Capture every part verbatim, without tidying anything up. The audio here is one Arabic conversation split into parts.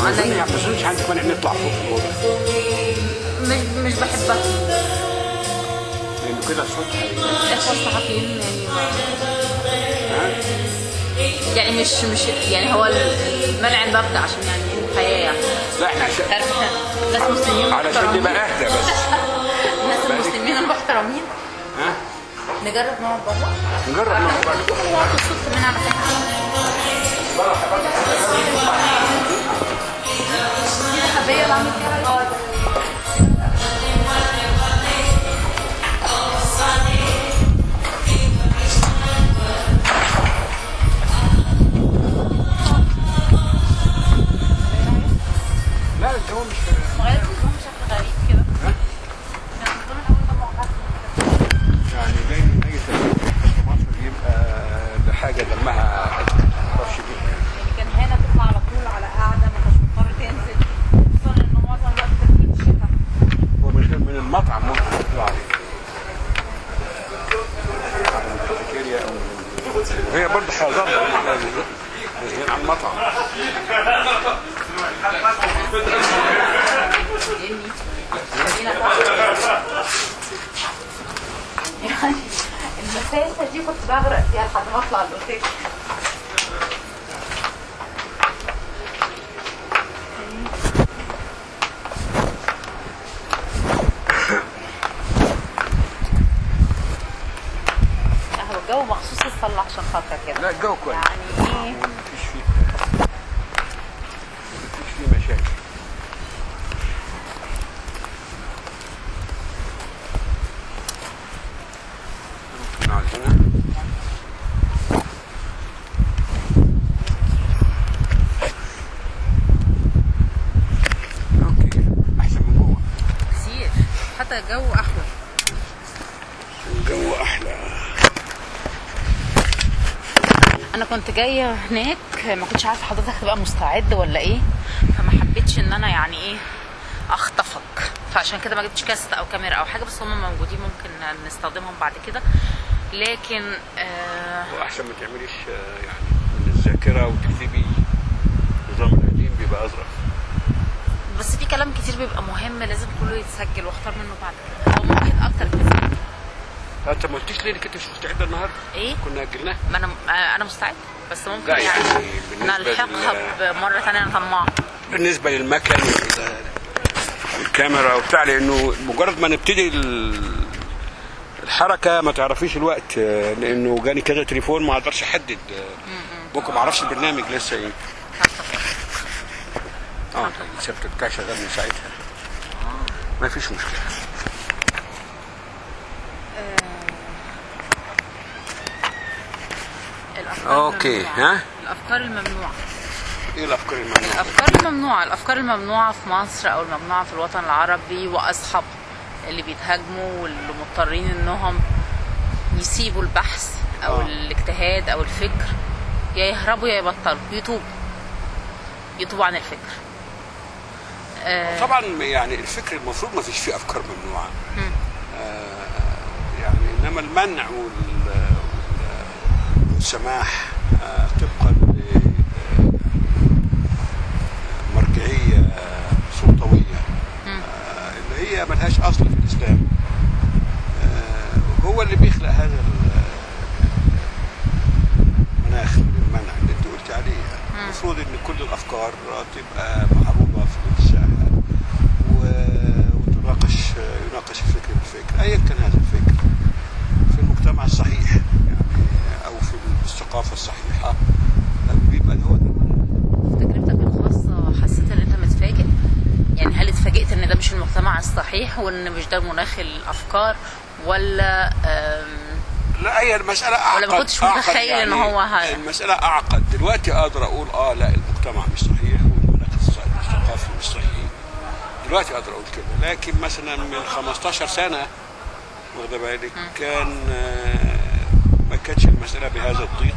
انا ما اظنش عندك مانع نطلع فوق في الاوضه. مش مش بحبها لانه كده الصوت اخوة الصحفيين يعني ما ها؟ يعني مش مش يعني هو المنع المبدأ عشان يعني الحياة يعني. لا احنا عشان ناس مسلمين علشان نبقى اهدى بس. الناس المسلمين المحترمين. ها؟ نجرب نقعد بره؟ نجرب نقعد بره. نقعد الصبح من على فكرة. دي الحباية اللي عامل فيها لا الجو مش مغير الجو بشكل غريب كده. كان الجو الأول ده معقد يعني دايما اي تغيير في مصر بيبقى لحاجه دمها معرفش ايه. يعني كان هنا تطلع على طول على قاعدة ما كنتش مضطر تنزل، خصوصا إنه معظم الوقت كان في الشتاء. هو من من المطعم ممكن تطلع عليه. من الكافيتيريا او وهي برضه حاضره غير عن المطعم. يعني المسافة دي كنت بغرق فيها لحد ما اطلع الاوتيل. هو الجو مخصوص يتصلح عشان خاطر كده. لا الجو كويس. يعني ايه؟ مفيش فيه مفيش فيه مشاكل. نقعد هنا. اوكي احسن من جوه. كتير حتى الجو احلى. الجو احلى. انا كنت جايه هناك ما كنتش عارفه حضرتك هتبقى مستعد ولا ايه، فما حبيتش ان انا يعني ايه اخطفك، فعشان كده ما جبتش كاست او كاميرا او حاجه، بس هم موجودين ممكن نستخدمهم بعد كده. لكن آه واحسن ما تعمليش آه، يعني من الذاكره وتكتبي النظام القديم بيبقى اظرف. بس في كلام كتير بيبقى مهم لازم كله يتسجل واختار منه بعد كده، او ممكن اكتر كتير. انت ما قلتيش ليه انك انت مش مستعده النهارده؟ ايه؟ كنا اجلناها. ما انا آه انا مستعد، بس ممكن لا يعني, يعني بالنسبة نلحقها لل- بمره ثانيه. انا طماعه بالنسبه للمكن والكاميرا وبتاع، لانه مجرد ما نبتدي ال- الحركه ما تعرفيش الوقت، آه، لانه جاني كذا تليفون ما اقدرش احدد. آه، ممكن ما اعرفش البرنامج لسه ايه. اه سبت بتاعي شغال من ساعتها، ما فيش مشكله. الافكار اوكي الممنوعة. ها؟ الافكار الممنوعه. ايه الافكار الممنوعه؟ الافكار الممنوعه الافكار الممنوعه في مصر او الممنوعه في الوطن العربي واصحابها اللي بيتهاجموا واللي مضطرين انهم يسيبوا البحث او آه. الاجتهاد او الفكر، يا يهربوا يا يبطلوا يتوبوا يتوبوا عن الفكر. آه طبعا يعني الفكر المفروض ما فيش فيه افكار ممنوعه، آه يعني انما المنع وال- وال- والسماح آه طبقا لمرجعيه سلطويه آه اللي هي ملهاش اصل في الاسلام، آه هو اللي بيخلق هذا المناخ للمنع اللي انت قلت عليه. المفروض ان كل الافكار تبقى معروضه في الساحه وتناقش يناقش الفكر بالفكر ايا كان هذا الفكر في المجتمع الصحيح يعني او في الثقافه الصحيحه، بيبقى هو ده المنهج. تجربتك الخاصه حسيت ان انت متفاجئ؟ يعني هل اتفاجئت ان ده مش المجتمع الصحيح وان مش ده مناخ الافكار، ولا آم لا هي المسألة أعقد. ولا ما كنتش متخيل يعني إن هو هاي. المسألة أعقد. دلوقتي أقدر أقول آه لا المجتمع مش صحيح والمناخ الثقافي مش صحيح. دلوقتي أقدر أقول كده، لكن مثلا من خمستاشر سنة واخد بالك كان آه ما كانتش المسألة بهذا الضيق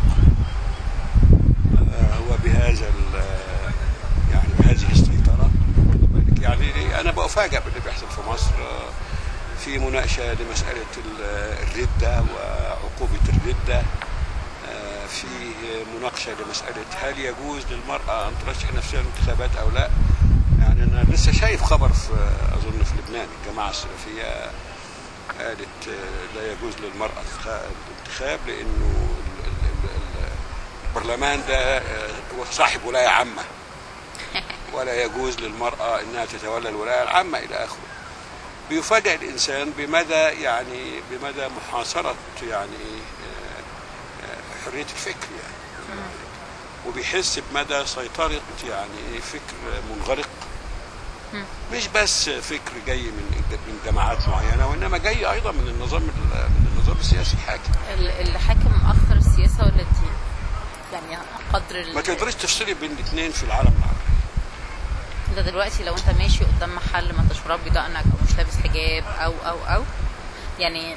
آه وبهذا يعني بهذه السيطرة واخد بالك. يعني أنا بأفاجأ باللي بيحصل في مصر آه في مناقشة لمسألة الردة وعقوبة الردة فيه مناقشه لمساله هل يجوز للمراه ان ترشح نفسها للانتخابات او لا. يعني انا لسه شايف خبر في اظن في لبنان الجماعه السلفيه قالت لا يجوز للمراه الانتخاب لانه البرلمان ده صاحب ولايه عامه ولا يجوز للمراه انها تتولى الولايه العامه الى اخره. بيفاجئ الانسان بمدى يعني بمدى محاصره يعني حريه الفكر يعني، وبيحس بمدى سيطره يعني فكر منغلق، مش بس فكر جاي من من جماعات معينه وانما جاي ايضا من النظام من النظام السياسي الحاكم. اللي حاكم مؤخر السياسه ولا الدين؟ يعني قدر ما تقدريش تفصلي بين الاثنين في العالم العربي. انت دلوقتي لو انت ماشي قدام محل ما انتش مربي دقنك او مش لابس حجاب او او او يعني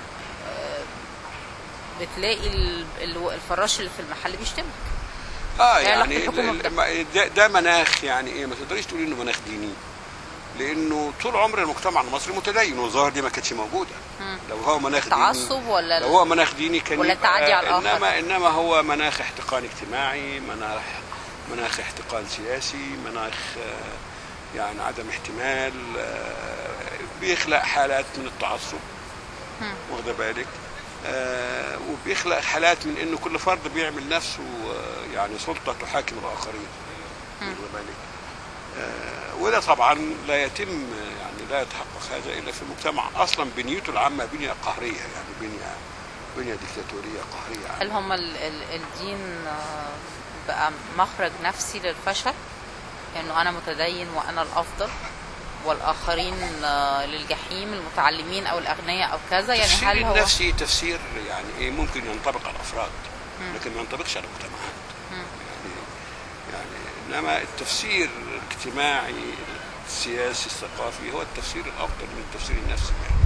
بتلاقي الفراش اللي في المحل بيشتمك. اه يعني ده, ده مناخ يعني ايه، ما تقدريش تقولي انه مناخ ديني، لانه طول عمر المجتمع المصري متدين والظاهر دي ما كانتش موجوده. مم. لو هو مناخ ديني تعصب ولا لو هو مناخ ديني كان ولا التعدي على الاخر، انما انما هو مناخ احتقان اجتماعي، مناخ مناخ احتقان سياسي، مناخ يعني عدم احتمال، بيخلق حالات من التعصب واخده بالك، آه وبيخلق حالات من انه كل فرد بيعمل نفسه آه يعني سلطه تحاكم الاخرين واخده بالك، آه وده طبعا لا يتم يعني لا يتحقق هذا الا في مجتمع اصلا بنيته العامه بنيه قهريه يعني بنيه بنيه ديكتاتوريه قهريه. هل هم الدين بقى مخرج نفسي للفشل؟ انه انا متدين وانا الافضل والاخرين للجحيم، المتعلمين او الاغنياء او كذا؟ يعني هل هو النفسي تفسير يعني ايه ممكن ينطبق على الافراد لكن ما ينطبقش على المجتمعات يعني يعني انما التفسير الاجتماعي السياسي الثقافي هو التفسير الافضل من التفسير النفسي يعني.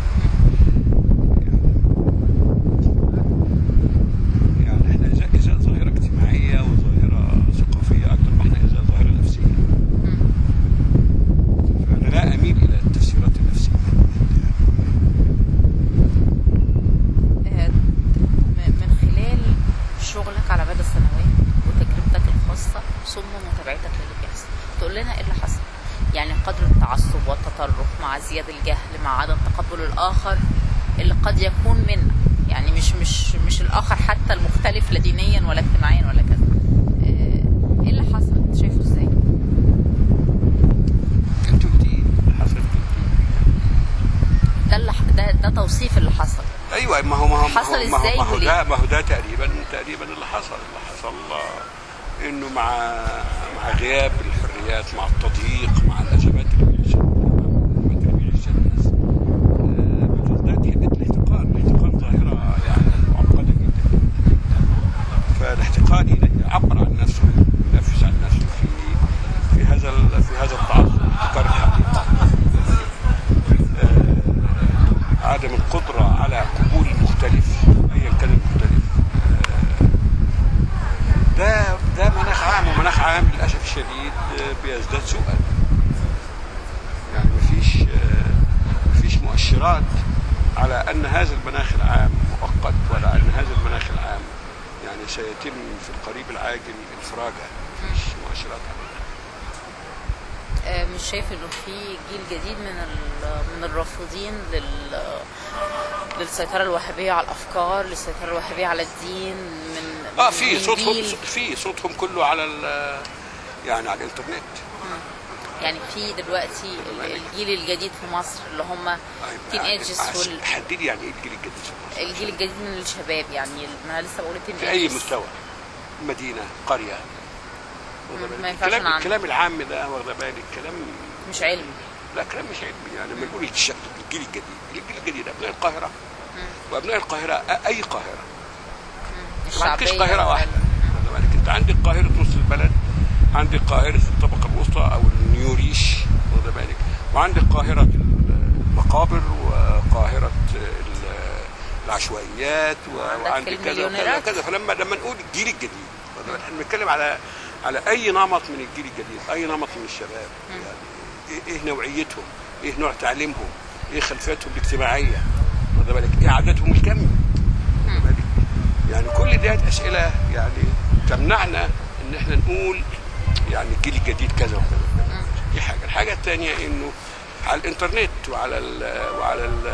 يعني احنا اذا اذا ظاهره اجتماعيه وظاهره ثقافيه اكثر ما احنا اذا ظاهره نفسيه. فانا لا اميل الى التفسيرات النفسيه. من خلال شغلك على مدى السنوات وتجربتك الخاصه ثم متابعتك للي بيحصل، تقول لنا ايه اللي حصل؟ يعني قدر التعصب والتطرف مع زيادة الجهل مع عدم تقبل الآخر اللي قد يكون منا، يعني مش مش مش الآخر حتى المختلف لا دينيا ولا اجتماعيا ولا كذا. ايه اللي حصل؟ انت شايفه ازاي؟ انت قلتي اللي حصل ده اللي ده ده توصيف اللي حصل. ايوه ما هو ما هو حصل ازاي ما هو ده ما هو ده تقريبا تقريبا اللي حصل اللي حصل انه مع مع غياب الحريات، مع التضييق، مع الازمات اللي بيعيشها الازمات اللي بيعيشها الناس، بتزداد حده الاحتقان، الاحتقان ظاهره يعني معقده جدا. فالاحتقان يعبر عن نفسه، ينفس عن نفسه في في هذا في هذا التعصب، احتقار الحقيقه، عدم القدره على قبول المختلف ايا كان المختلف. ده ده مناخ عام، ومناخ عام للاسف الشديد بيزداد سوءا. يعني مفيش مفيش مؤشرات على ان هذا المناخ العام مؤقت ولا ان هذا المناخ العام يعني سيتم في القريب العاجل انفراجه. مفيش مؤشرات على ده. مش شايف انه في جيل جديد من من الرافضين لل للسيطره الوهابيه على الافكار، للسيطره الوهابيه على الدين من اه في صوتهم في صوتهم كله على يعني على الانترنت. يعني في دلوقتي الجيل الجديد في مصر اللي هم تين ايجز وال حددي يعني ايه الجيل الجديد في مصر؟ الجيل الجديد من الشباب، يعني انا لسه بقول تين في اي مستوى، مدينه، قريه. الكلام الكلام العام ده واخده بالك الكلام مش علمي. لا كلام مش علمي. يعني لما نقول الجيل الجديد، الجيل الجديد ابناء القاهره وابناء القاهره اي قاهره، ما عندكش قاهره واحده. انت عندك قاهره نص البلد، عندك قاهره الطبقه الوسطى او النيوريش واخد بالك، وعندك قاهره المقابر وقاهره العشوائيات وعندك كذا وكذا كذا. فلما لما نقول الجيل الجديد احنا بنتكلم على على اي نمط من الجيل الجديد، اي نمط من الشباب. يعني ايه نوعيتهم، ايه نوع تعليمهم، ايه خلفيتهم الاجتماعيه واخد بالك، ايه عاداتهم الكم واخد بالك. يعني كل دي اسئله يعني تمنعنا ان احنا نقول يعني الجيل الجديد كذا وكذا. دي حاجه. الحاجه الثانيه انه على الانترنت وعلى ال وعلى ال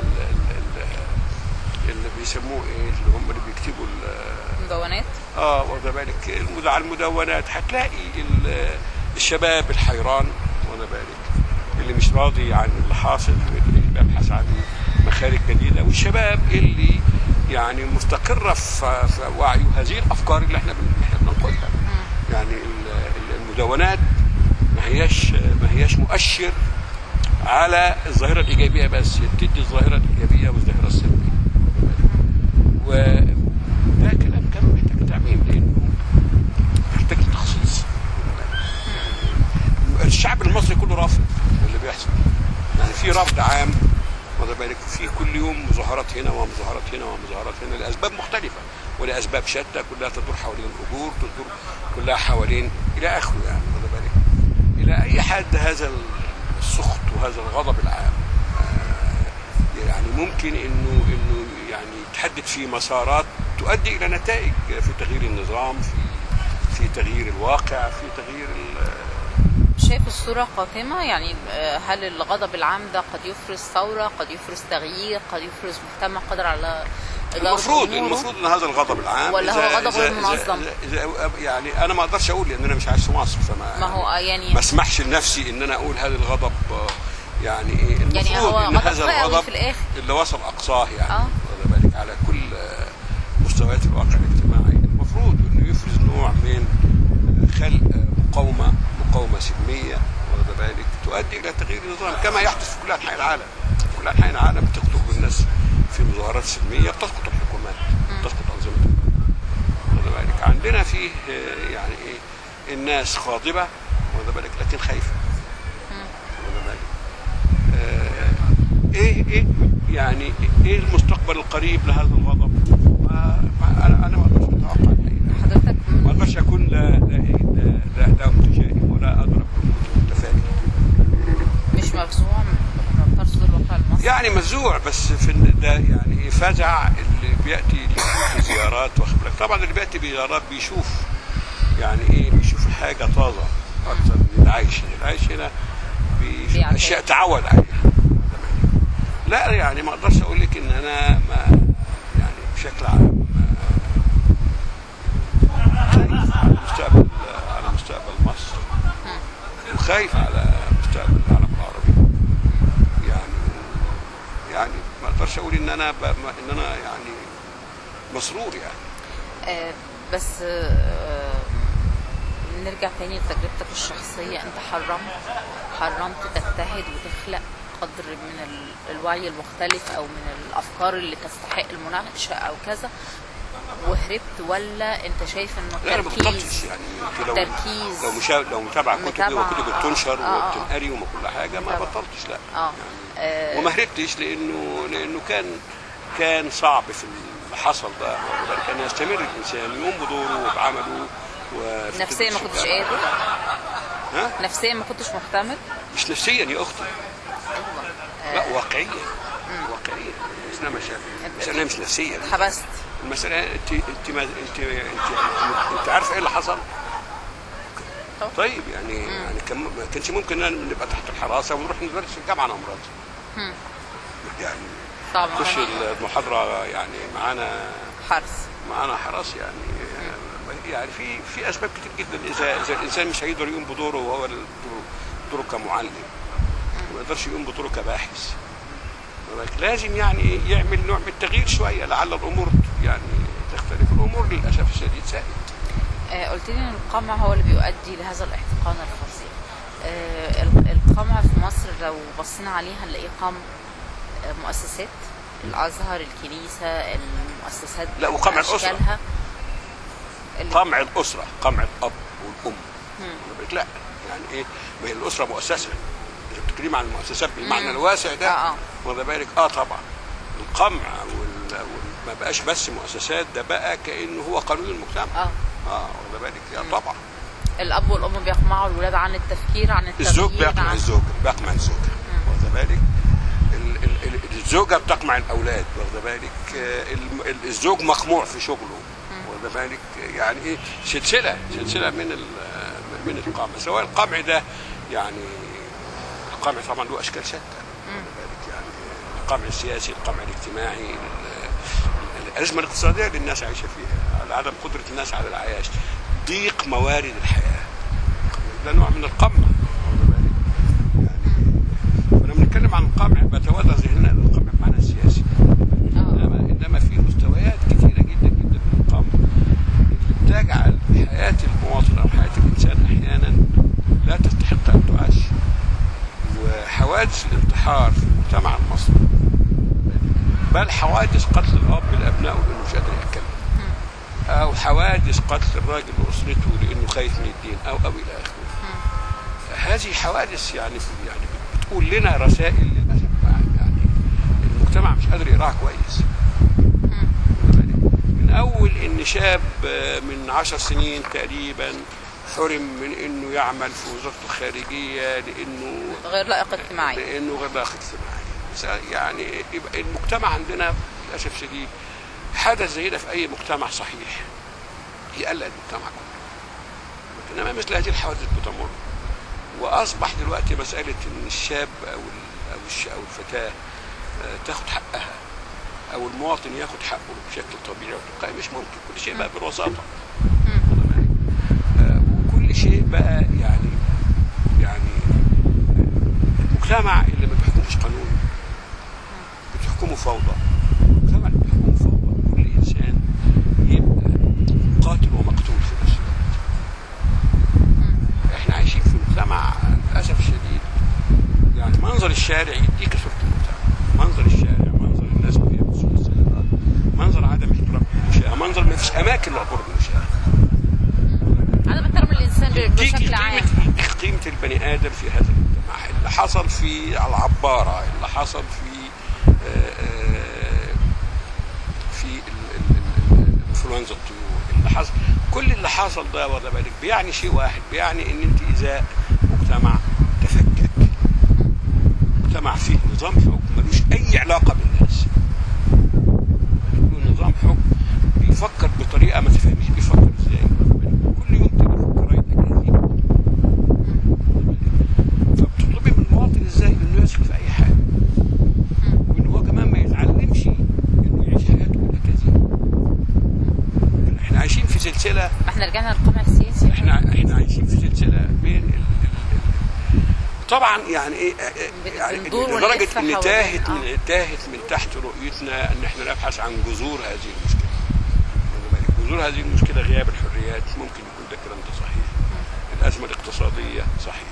اللي بيسموه ايه اللي هم اللي بيكتبوا المدونات، اه واخد بالك، على المدونات هتلاقي الشباب الحيران، واخد بالك، اللي مش راضي عن اللي حاصل واللي بيبحث عن مخارج جديده، والشباب اللي يعني مستقره في وعيه هذه الافكار اللي احنا بننقلها. يعني المدونات ما هياش ما هياش مؤشر على الظاهره الايجابيه بس، بتدي الظاهره الايجابيه والظاهره السلبيه. وده كلام كان محتاج تعميم لانه محتاج تخصيص. الشعب المصري كله رافض اللي بيحصل، يعني في رفض عام، واخد بالك، في كل يوم مظاهرات هنا ومظاهرات هنا ومظاهرات هنا لاسباب مختلفه ولاسباب شتى، كلها تدور حوالين الاجور، تدور كلها حوالين الى اخره، يعني واخد بالك. الى اي حد هذا السخط وهذا الغضب العام يعني ممكن انه انه يعني تحدد في مسارات تؤدي الى نتائج في تغيير النظام، في في تغيير الواقع، في تغيير. شايف الصورة قاتمة؟ يعني هل الغضب العام ده قد يفرز ثورة، قد يفرز تغيير، قد يفرز مجتمع قادر على المفروض المفروض ان هذا الغضب العام ولا هو غضب غير منظم؟ يعني انا ما اقدرش اقول لان انا مش عايش في مصر، فما ما هو يعني ما اسمحش لنفسي ان انا اقول هذا الغضب يعني ايه. المفروض يعني هو ان هذا الغضب في الآخر اللي وصل اقصاه يعني اه واخد بالك على كل مستويات الواقع الاجتماعي، المفروض انه يفرز نوع من خلق مقاومه مقاومه سلميه واخد بالك تؤدي الى تغيير النظام كما يحدث في كل انحاء العالم. كل انحاء العالم بتخطب الناس في مظاهرات سلميه، بتسقط الحكومات، بتسقط انظمه الحكومات واخد بالك. عندنا فيه يعني ايه الناس غاضبه واخد بالك لكن خايفه واخد بالك. آه ايه ايه يعني ايه المستقبل القريب لهذا الغضب؟ ما انا انا ما اقدرش اتوقع الحقيقه. حضرتك ما اقدرش اكون لا لا لا, لا متشائم ولا اقدر اكون متفائل. مش مفزوع من ترصد الواقع المصري؟ يعني مفزوع بس في ده يعني فزع اللي بياتي في زيارات واخد بالك. طبعا اللي بياتي بزيارات بيشوف يعني ايه، بيشوف حاجه طازه اكثر من اللي عايش هنا. اللي عايش هنا بيشوف اشياء تعود عليها. لا يعني ما اقدرش اقول لك ان انا ما يعني بشكل عام خايف على مستقبل على مستقبل مصر وخايف على مستقبل العالم العربي. يعني يعني ما اقدرش اقول ان انا ان انا يعني مسرور يعني. آه بس آه نرجع تاني لتجربتك الشخصيه. انت حرمت حرمت تجتهد وتخلق قدر من الوعي المختلف او من الافكار اللي تستحق المناقشه او كذا وهربت، ولا انت شايف انه لا انا ما بطلتش يعني لو تركيز لو مشا... لو متابعه كتبي وكتب بتنشر آه وبتنقري وما كل حاجه ما بطلتش لا آه يعني آه وما هربتش لانه لانه كان كان صعب في اللي حصل ده كان يستمر الانسان يقوم بدوره وبعمله. نفسيا ما كنتش قادر؟ ها؟ نفسيا ما كنتش محتمل؟ مش نفسيا يا اختي، لا واقعيا واقعيا. بس انا مش بس انا مش نفسيا حبست المساله. انت انت ما انت انت انت عارفه ايه اللي حصل؟ طيب يعني مم. يعني كان ما كانش ممكن ان نبقى تحت الحراسه ونروح ندرس في الجامعه انا ومراتي. يعني طبعا نخش المحاضره يعني معانا حرس معانا حرس يعني مم. يعني في في اسباب كتير جدا. اذا اذا الانسان مش هيقدر يقوم بدوره وهو دوره كمعلم ما يقدرش يقوم بدوره كباحث، لازم يعني يعمل نوع من التغيير شويه لعل الامور يعني تختلف. الامور للاسف الشديد سائد. آه قلت لي ان القمع هو اللي بيؤدي لهذا الاحتقان الفظيع. آه القمع في مصر لو بصينا عليه هنلاقيه قمع مؤسسات، الازهر، الكنيسه، المؤسسات لا وقمع الاسره، قمع الاسره، قمع الاب والام. لا يعني ايه، ما هي الاسره مؤسسه. اذا بتتكلم عن المؤسسات بالمعنى مم. الواسع ده اه واخد بالك اه طبعا القمع وال... ما بقاش بس مؤسسات، ده بقى كانه هو قانون المجتمع. اه اه واخد بالك يعني طبعا الاب والام بيقمعوا الولاد عن التفكير، عن التغيير. الزوج بيقمع عن... الزوج بيقمع الزوجه واخد بالك. الزوجه بتقمع الاولاد واخد بالك. الزوج مقموع في شغله واخد بالك؟ يعني ايه سلسله سلسله من من القمع، سواء القمع ده يعني القمع طبعا له اشكال شتى، واخد بالك؟ يعني القمع السياسي، القمع الاجتماعي، الازمه الاقتصاديه اللي الناس عايشه فيها، عدم قدره الناس على العياش، ضيق موارد الحياه، ده نوع من القمع، واخد بالك؟ يعني لما بنتكلم عن القمع بتوالى ذهننا القمع بمعنى السياسي، انما انما في مستويات كثيره جدا جدا من القمع تجعل حياه المواطن او حياه الانسان احيانا لا تستحق ان تعاش. وحوادث الانتحار في المجتمع المصري، بل حوادث قتل الاب لابنائه لانه مش قادر يتكلم، او حوادث قتل الراجل لاسرته لانه خايف من الدين، او او الى اخره. هذه حوادث يعني يعني بتقول لنا رسائل للاسف، يعني المجتمع مش قادر يقراها كويس. من اول ان شاب من عشر سنين تقريبا حرم من انه يعمل في وزاره الخارجيه لانه غير لائق اجتماعيا، لانه غير لائق اجتماعيا. يعني يبقى المجتمع عندنا للاسف شديد حدث زي ده في اي مجتمع صحيح يقلق المجتمع كله، انما مثل هذه الحوادث بتمر. واصبح دلوقتي مساله ان الشاب او او او الفتاه تاخد حقها او المواطن ياخد حقه بشكل طبيعي وتلقائي مش ممكن. كل شيء بقى بالوساطه، وكل شيء بقى يعني يعني المجتمع اللي ما بيحكمش قانون بتحكمه فوضى. المجتمع اللي بيحكمه فوضى كل انسان يبقى قاتل ومقتول في نفس الوقت. احنا عايشين في مجتمع للاسف الشديد يعني منظر الشارع يديك صوره المجتمع، منظر الشارع، منظر الناس وهي بتسوق السيارات، منظر عدم احترام المشاة، منظر ما فيش اماكن لعبور المشاة، عدم احترام الانسان بشكل عام. قيمه البني ادم في هذا المجتمع، اللي حصل في العباره، اللي حصل في في انفلونزا الطيور، اللي حصل كل اللي حصل ده واخد بالك بيعني شيء واحد، بيعني ان انت اذا مجتمع تفكك، مجتمع فيه نظام حكم ملوش اي علاقه بالناس، نظام حكم بيفكر بطريقه ما تفهميش بيفكر ازاي، كل يوم تبقى في الجرايد اجازي، فبتطلبي من المواطن ازاي انه يثق في اي حاجه، وان هو كمان ما يتعلمش انه يعيش حياته بالاكاذيب. احنا عايشين في سلسله، ما احنا رجعنا للقمع السياسي، احنا احنا عايشين في سلسله بين ال طبعا يعني ايه يعني لدرجه ان تاهت من تاهت من تحت رؤيتنا ان احنا نبحث عن جذور هذه المشكله. جذور هذه المشكله غياب الحريات، ممكن يكون ده الكلام ده صحيح. الازمه الاقتصاديه صحيح.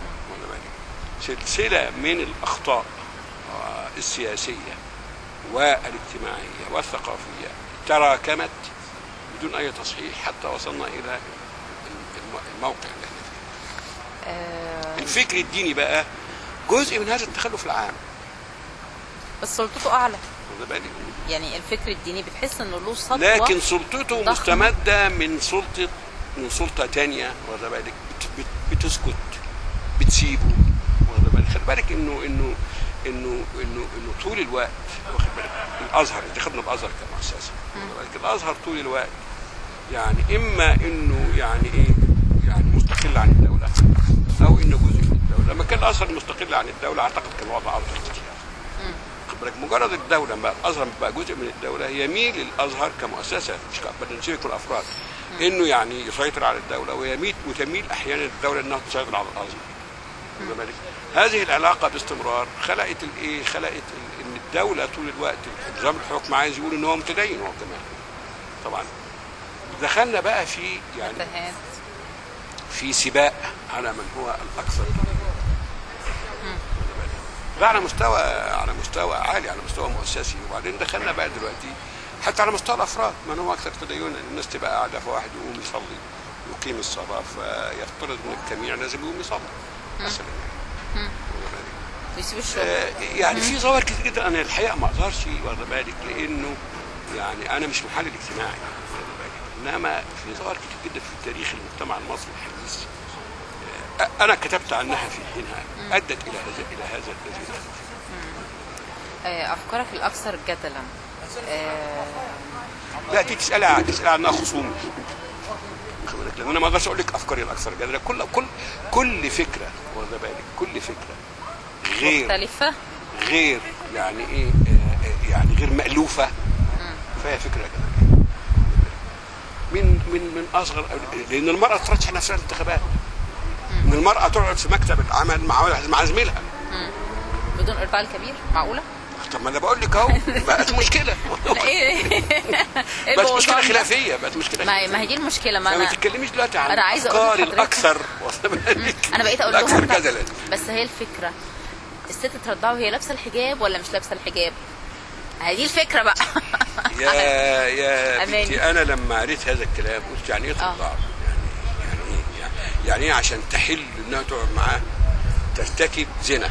سلسله من الاخطاء السياسيه والاجتماعيه والثقافيه تراكمت بدون اي تصحيح حتى وصلنا الى الموقع اللي احنا فيه. الفكر الديني بقى جزء من هذا التخلف العام، بس سلطته اعلى. بالك يعني الفكر الديني بتحس انه له سلطه، لكن سلطته مستمده من سلطه من سلطه ثانيه، واخد بالك بتسكت بتسيبه، واخد بالك. خلي بالك انه انه انه انه انه طول الوقت، واخد بالك الازهر، انت خدنا الازهر كمؤسسه، واخد بالك الازهر طول الوقت يعني اما انه يعني ايه يعني مستقل عن الدوله او انه جزء من الدوله. لما كان الازهر مستقل عن الدوله اعتقد كان الوضع افضل كتير. خد بالك مجرد الدوله ما الازهر بقى جزء من الدوله يميل الازهر كمؤسسه مش كبرنامج الافراد انه يعني يسيطر على الدوله، ويميل وتميل احيانا الدوله انها تسيطر على الازهر. خد بالك هذه العلاقه باستمرار خلقت الايه خلقت ان الدوله طول الوقت نظام الحكم عايز يقول ان هو متدين هو كمان. طبعا دخلنا بقى في يعني في سباق على من هو الاكثر ده على مستوى على مستوى عالي، على مستوى مؤسسي. وبعدين دخلنا بقى دلوقتي حتى على مستوى الافراد من هو اكثر تدينا. الناس تبقى قاعده فواحد يقوم يصلي يقيم الصلاه فيفترض ان الجميع لازم يقوم يصلي مثلا ويسيب الشغل. آه يعني في ظواهر كتير جدا انا الحقيقه ما اقدرش واخد بالك لانه يعني انا مش محلل اجتماعي، انما في ظواهر كتير جدا في تاريخ المجتمع المصري الحديث آه انا كتبت عنها في حينها ادت الى هذا الى هذا الذي افكارك الاكثر جدلا لا دي تسالها تسال عنها خصومي، لان انا ما اقدرش اقول لك افكاري الاكثر جدلا. كل كل كل فكره واخده بالك، كل فكره غير مختلفه، غير يعني ايه آه يعني غير مألوفه، فهي فكره جدلا. من من من اصغر، لان المراه ترشح نفسها للانتخابات، ان المراه تقعد في مكتب العمل مع مع زميلها بدون ارضاء الكبير، معقوله؟ طب ما انا بقول لك اهو، بقت مشكله. ايه بقت مشكله خلافيه، بقت مشكله ما ما هي دي المشكله. ما ما انا تتكلميش دلوقتي عن انا عايزه اقول افكاري الاكثر. انا بقيت اقول لهم اكثر جدلا. بس هي الفكره، الست ترضعه وهي لابسه الحجاب ولا مش لابسه الحجاب؟ هي دي الفكره بقى. يا يا بنتي انا لما قريت هذا الكلام قلت يعني ايه ترضعه؟ يعني يعني ايه يعني, يعني ايه عشان تحل انها تقعد معاه ترتكب زنا؟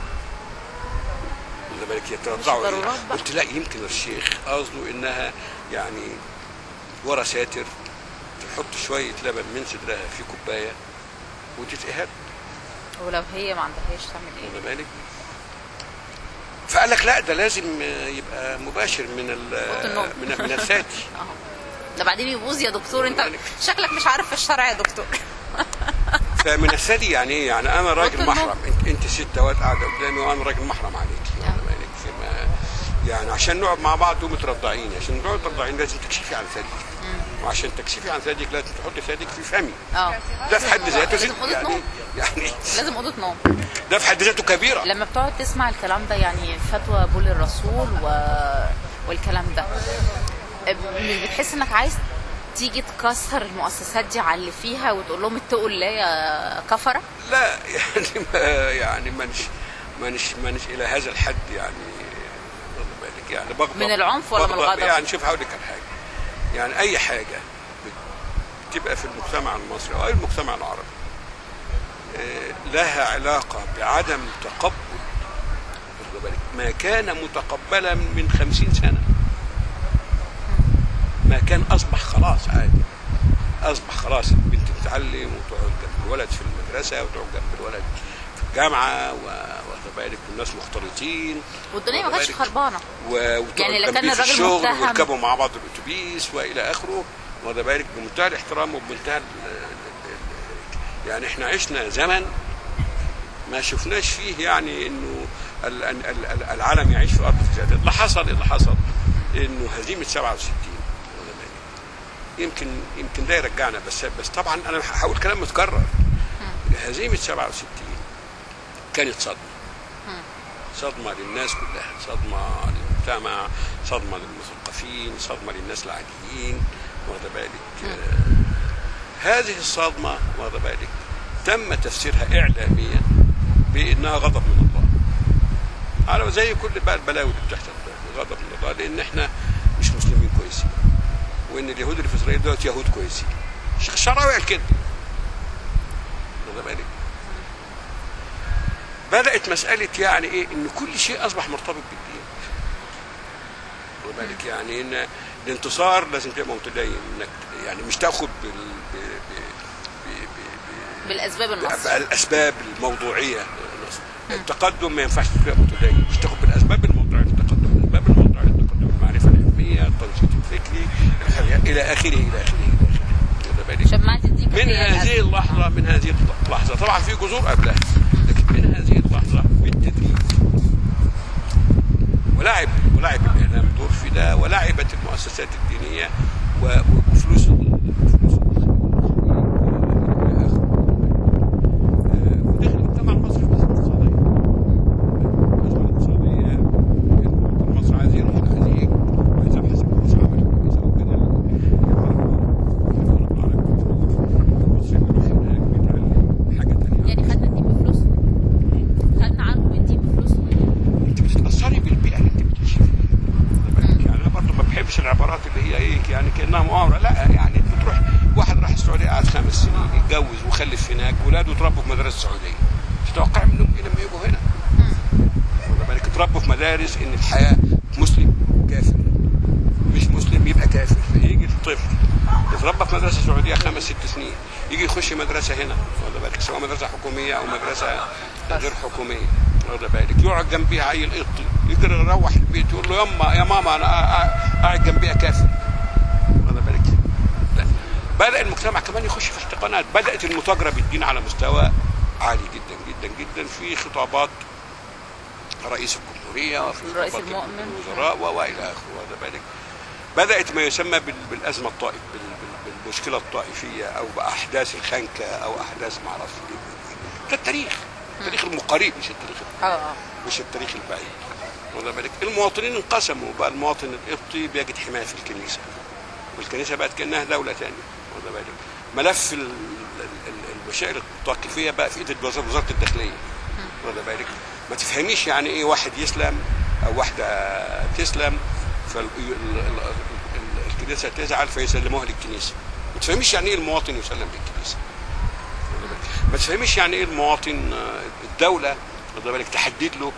بالك يترضعوا إيه؟ قلت لا يمكن الشيخ قصده انها يعني ورا ساتر تحط شويه لبن من صدرها في كوبايه وتتقهر. ولو هي ما عندهاش تعمل ايه؟ واخد بالك؟ فقال لك لا ده لازم يبقى مباشر من من من الثدي. ده بعدين يبوظ يا دكتور. انت شكلك مش عارف في الشرع يا دكتور. فمن الثدي يعني ايه؟ يعني انا راجل محرم، انت انت ست واد قاعده قدامي وانا راجل محرم عليكي. يعني عشان نقعد مع بعض تقومي ترضعيني، عشان نقعد ترضعيني لازم تكشفي عن ثديك، وعشان تكشفي عن ثديك لازم تحطي ثديك في فمي. اه ده في حد ذاته يعني يعني لازم اوضه نوم. ده في حد ذاته كبيره. لما بتقعد تسمع الكلام ده يعني فتوى بول الرسول و... والكلام ده، بتحس انك عايز تيجي تكسر المؤسسات دي على اللي فيها وتقول لهم اتقوا الله يا كفره؟ لا يعني ما يعني مانيش مانيش مانيش الى هذا الحد يعني. يعني بغضب من العنف ولا من الغضب؟ يعني شوف هقول لك على حاجه، يعني اي حاجه بتبقى في المجتمع المصري او المجتمع العربي لها علاقه بعدم تقبل ما كان متقبلا من خمسين سنه، ما كان اصبح خلاص عادي، اصبح خلاص البنت تتعلم وتقعد جنب الولد في المدرسه وتقعد جنب الولد في الجامعه واخد بالك، والناس مختلطين والدنيا ما كانتش خربانه، يعني لا كان الراجل متهم ويركبوا مع بعض الاتوبيس والى اخره، واخد بالك، بمنتهى الاحترام وبمنتهى يعني احنا عشنا زمن ما شفناش فيه يعني انه العالم يعيش في ارض فساد. اللي حصل اللي حصل انه هزيمه سبعة وستين يمكن يمكن ده يرجعنا، بس بس طبعا انا هقول كلام متكرر. هزيمه سبعة وستين كانت صدمه صدمه للناس كلها، صدمه للمجتمع، صدمه للمثقفين، صدمه للناس العاديين، واخد بالك. آه هذه الصدمه واخد بالك تم تفسيرها اعلاميا بانها غضب من الله، على زي كل بقى البلاوي اللي بتحصل، غضب من الله، لان احنا مش مسلمين كويسين، وان اليهود اللي في اسرائيل دلوقتي يهود كويسين. الشيخ الشعراوي قال كده، واخد بالك. بدات مساله يعني ايه ان كل شيء اصبح مرتبط بالدين، واخد بالك، يعني ان الانتصار لازم تبقى متدين، انك يعني مش تاخد بال ب... ب... ب... ب... بالاسباب النص، بالاسباب الموضوعيه. التقدم ما ينفعش تبقى متدين، مش تاخد بالاسباب الموضوعيه للتقدم، الاسباب الموضوعيه للتقدم، المعرفه العلميه، التنشيط الفكري، الى اخره الى اخره الى اخره. من هذه اللحظه من هذه اللحظه طبعا في جذور قبلها، لكن من هذه اللحظه بالتدريج ولعب ولعب الاعلام دور في ده، ولعبت المؤسسات الدينيه وفلوس العبارات اللي هي ايه يعني كانها مؤامره. لا يعني انت تروح واحد راح السعوديه قعد خمس سنين يتجوز وخلف هناك، ولاده اتربوا في مدارس سعوديه، تتوقع منهم ايه لما يجوا هنا؟ واخد بالك، اتربوا في مدارس ان الحياه مسلم كافر، مش مسلم يبقى كافر. فيجي الطفل يتربى في مدرسه سعوديه خمس ست سنين، يجي يخش مدرسه هنا، واخد بالك، سواء مدرسه حكوميه او مدرسه غير حكوميه، واخد بالك، يقعد جنبيها عيل قطي، يقدر يروح البيت يقول له يما يا ماما انا قاعد جنبيها كافر، بدا المجتمع كمان يخش في احتقانات، بدات المتاجره بالدين على مستوى عالي جدا جدا جدا في خطابات رئيس الجمهوريه وفي الرئيس خطابات المؤمن الوزراء والى اخره. واخد بالك؟ بدات ما يسمى بال- بالازمه الطائف بال- بال- بالمشكله الطائفيه او باحداث الخنكه او احداث ما اعرفش ايه. ده التاريخ، التاريخ المقارب مش التاريخ اه مش التاريخ البعيد. واخد بالك؟ المواطنين انقسموا، بقى المواطن القبطي بيجد حمايه في الكنيسه، والكنيسه بقت كانها دوله ثانيه. واخد بالك؟ ملف ال- ال- المشاكل التوقيفيه بقى في ايد وزاره وزارة الداخليه. واخد بالك؟ ما تفهميش يعني ايه واحد يسلم او واحده تسلم فالكنيسه تزعل فيسلموها للكنيسه. ما تفهميش يعني ايه المواطن يسلم للكنيسه. ما تفهميش يعني ايه المواطن الدوله واخد بالك تحدد له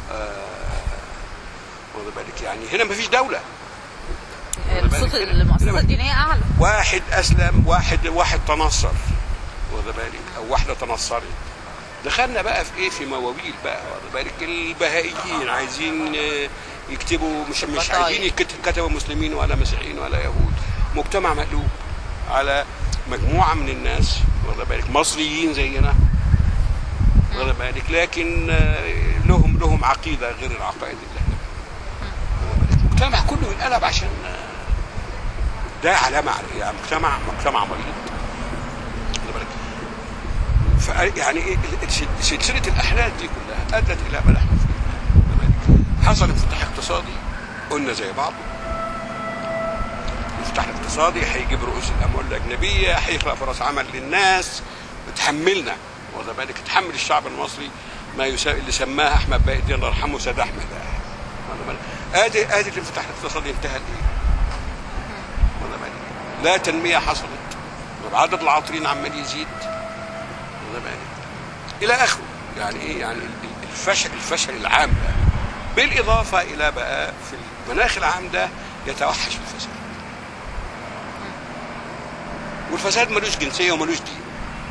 واخد بالك يعني هنا ما فيش دوله. الصوت المؤسسات الدينيه اعلى. واحد اسلم، واحد واحد تنصر واخد بالك او واحده تنصرت. دخلنا بقى في ايه؟ في مواويل بقى واخد بالك. البهائيين عايزين يكتبوا مش مش عايزين يكتبوا مسلمين ولا مسيحيين ولا يهود. مجتمع مقلوب على مجموعه من الناس واخد بالك مصريين زينا واخد بالك لكن لهم لهم عقيده غير العقائد اللي احنا. المجتمع كله انقلب عشان ده علامه على يعني مجتمع مجتمع مريض. واخد بالك؟ يعني ايه سلسله الاحداث دي كلها ادت الى ما نحن فيه. حصل انفتاح اقتصادي قلنا زي بعض. الانفتاح الاقتصادي هيجيب رؤوس الاموال الاجنبيه، هيخلق فرص عمل للناس، تحملنا واخد بالك تحمل الشعب المصري ما يساوي اللي سماها احمد باقي الدين الله يرحمه سيد احمد. واخد بالك؟ ادي ادي الانفتاح الاقتصادي انتهى لايه؟ واخد بالك؟ لا تنميه حصلت، عدد العاطلين عمال يزيد واخد بالك الى اخره. يعني ايه؟ يعني الفشل الفشل العام ده بالاضافه الى بقى في المناخ العام ده يتوحش الفساد. والفساد ملوش جنسيه وملوش دين.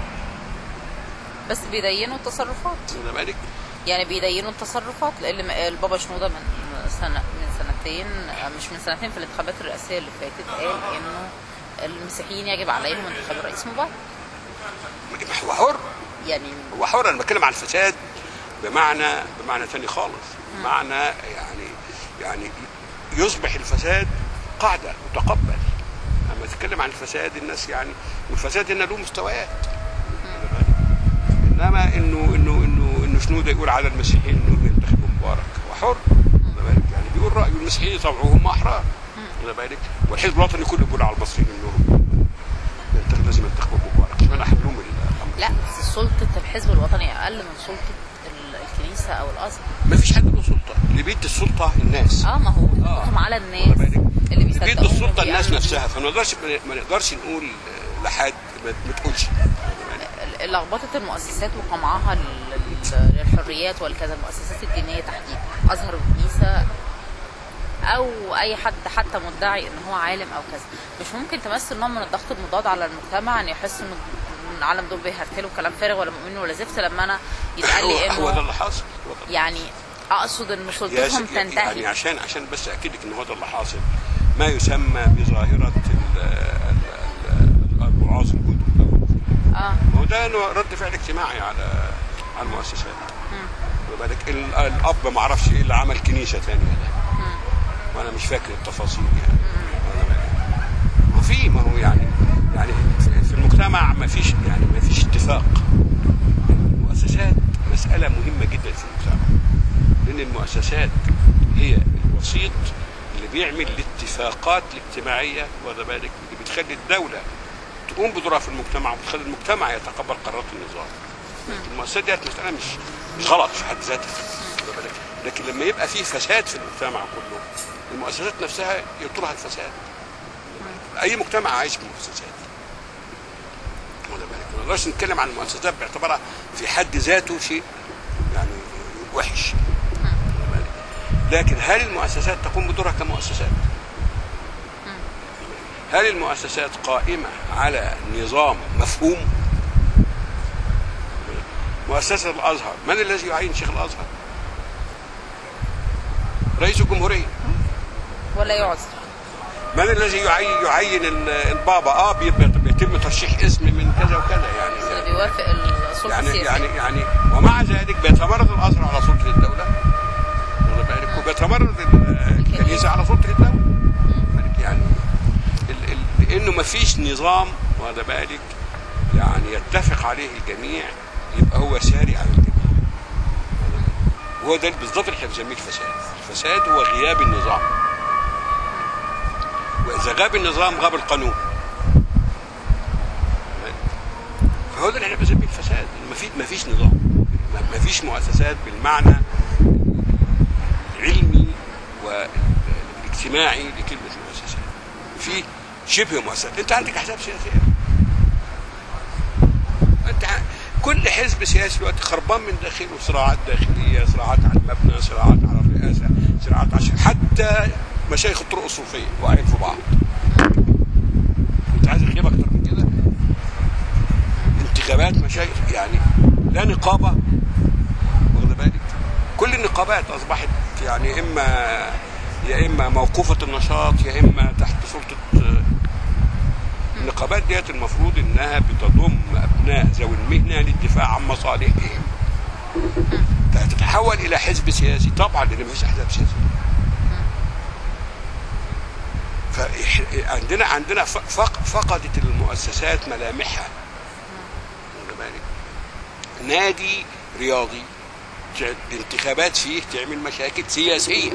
بس بيدينوا التصرفات. واخد بالك؟ يعني بيدينوا التصرفات لان البابا شنوده من سنه من سنتين مش من سنتين في الانتخابات الرئاسيه اللي فاتت قال انه المسيحيين يجب عليهم انتخاب الرئيس مبارك. هو حر يعني هو حر. انا بتكلم عن الفساد بمعنى بمعنى ثاني خالص. بمعنى يعني يعني يصبح الفساد قاعده متقبل. لما تتكلم عن الفساد الناس يعني والفساد هنا له مستويات. انما انه انه انه انه شنوده يقول على المسيحيين انهم ينتخبوا مبارك هو حر. يعني بيقول رايه المسيحيين يطوعوه هم احرار. واخد بالك؟ والحزب الوطني كله بيقول على المصريين انهم لازم ينتخبوا مبارك. اشمعنى حلهم الامر؟ لا بس سلطه الحزب الوطني اقل من سلطه الكنيسه او الازهر. ما فيش حد له سلطه، اللي بيدي السلطه الناس. اه ما هو سلطتهم آه. على الناس اللي بيصدقوا بيدي السلطه الناس نفسها. فما نقدرش ما نقدرش نقول لحد ما تقولش. لخبطه المؤسسات وقمعها للحريات والكذا المؤسسات الدينيه تحديدا ازهر وكنيسه او اي حد حتى مدعي ان هو عالم او كذا مش ممكن تمثل نوع من الضغط المضاد على المجتمع ان يحس ان العالم دول بيهرتلوا كلام فارغ ولا مؤمنين ولا زفت لما انا يتقال لي انه هو ده اللي حاصل. يعني اقصد ان سلطتهم تنتهي. يعني عشان عشان بس اكد لك ان هو ده اللي حاصل ما يسمى بظاهره الوعاظ الجدد. اه هو ده رد فعل اجتماعي على على المؤسسات. بالك الاب ما اعرفش ايه اللي عمل كنيسه ثانيه ده وانا مش فاكر التفاصيل يعني. وفي ما هو يعني يعني في المجتمع ما فيش يعني ما فيش اتفاق. المؤسسات مساله مهمه جدا في المجتمع لان المؤسسات هي الوسيط اللي بيعمل الاتفاقات الاجتماعيه واخد بالك اللي بتخلي الدوله تقوم بدورها في المجتمع وبتخلي المجتمع يتقبل قرارات النظام. المؤسسات دي مساله مش مش غلط في حد ذاتها لكن لما يبقى في فساد في المجتمع كله المؤسسات نفسها يطولها الفساد. اي مجتمع عايش بمؤسسات. واخد بالك؟ ما نقدرش نتكلم عن المؤسسات باعتبارها في حد ذاته شيء يعني وحش. لكن هل المؤسسات تقوم بدورها كمؤسسات؟ هل المؤسسات قائمة على نظام مفهوم؟ مؤسسة الأزهر من الذي يعين شيخ الأزهر؟ رئيس الجمهورية ولا يعزل. من الذي يعين البابا؟ اه بيتم يتم ترشيح اسم من كذا وكذا يعني اللي بيوافق السلطه يعني السياسيه. يعني يعني ومع ذلك بيتمرد الازهر على سلطه الدوله، واخد بالك، وبيتمرد الكنيسه على سلطه الدوله. يعني ال ال لانه ما فيش نظام، واخد بالك، يعني يتفق عليه الجميع يبقى هو ساري على الجميع. وهو ده بالضبط اللي احنا بنسميه الفساد. الفساد هو غياب النظام، واذا غاب النظام غاب القانون. فهو ده اللي احنا بنسميه الفساد. ما في ما فيش نظام، ما فيش مؤسسات بالمعنى العلمي والاجتماعي لكلمه المؤسسات. في شبه مؤسسات. انت عندك احزاب سياسيه، انت كل حزب سياسي دلوقتي خربان من داخله، صراعات داخليه، صراعات على المبنى، صراعات على الرئاسه، صراعات عشان حتى مشايخ الطرق الصوفيه واقعين في بعض. انت عايز غياب اكتر من كده؟ انتخابات مشايخ، يعني لا نقابه، واخد بالك، كل النقابات اصبحت يعني اما يا اما موقوفه النشاط يا اما تحت سلطه. النقابات ديت المفروض انها بتضم ابناء ذوي المهنه للدفاع عن مصالحهم. تتحول الى حزب سياسي طبعا، لان مفيش احزاب سياسيه. فعندنا عندنا فقدت المؤسسات ملامحها. نادي رياضي الانتخابات فيه تعمل مشاكل سياسيه.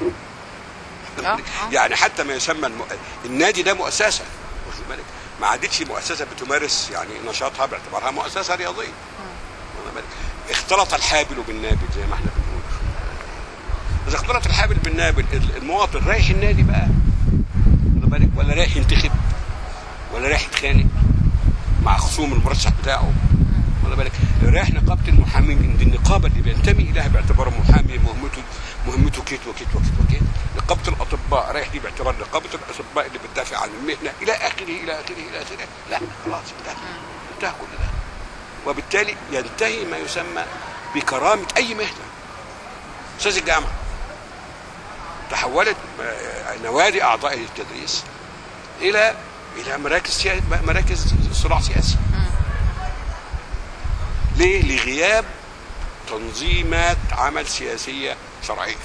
يعني حتى ما يسمى الم... النادي ده مؤسسه، واخد بالك، ما عادتش مؤسسه بتمارس يعني نشاطها باعتبارها مؤسسه رياضيه. واخد بالك، اختلط الحابل بالنابل زي ما احنا بنقول. اذا اختلط الحابل بالنابل، المواطن رايح النادي بقى، واخد بالك، ولا رايح ينتخب، ولا رايح يتخانق مع خصوم المرشح بتاعه، واخد بالك، رايح نقابه المحامين، دي النقابه اللي بينتمي اليها باعتباره محامي، مهمته مهمته كيت وكيت وكيت وكيت. نقابه الاطباء رايح دي باعتبار نقابه الاطباء اللي بتدافع عن المهنه، الى اخره الى اخره الى اخره. لا خلاص انتهى انتهى كل ده. وبالتالي ينتهي ما يسمى بكرامه اي مهنه. استاذ الجامعه تحولت نوادي اعضاء التدريس الى الى مراكز سياسي، مراكز صراع سياسي. ليه؟ لغياب تنظيمات عمل سياسيه شرعيه.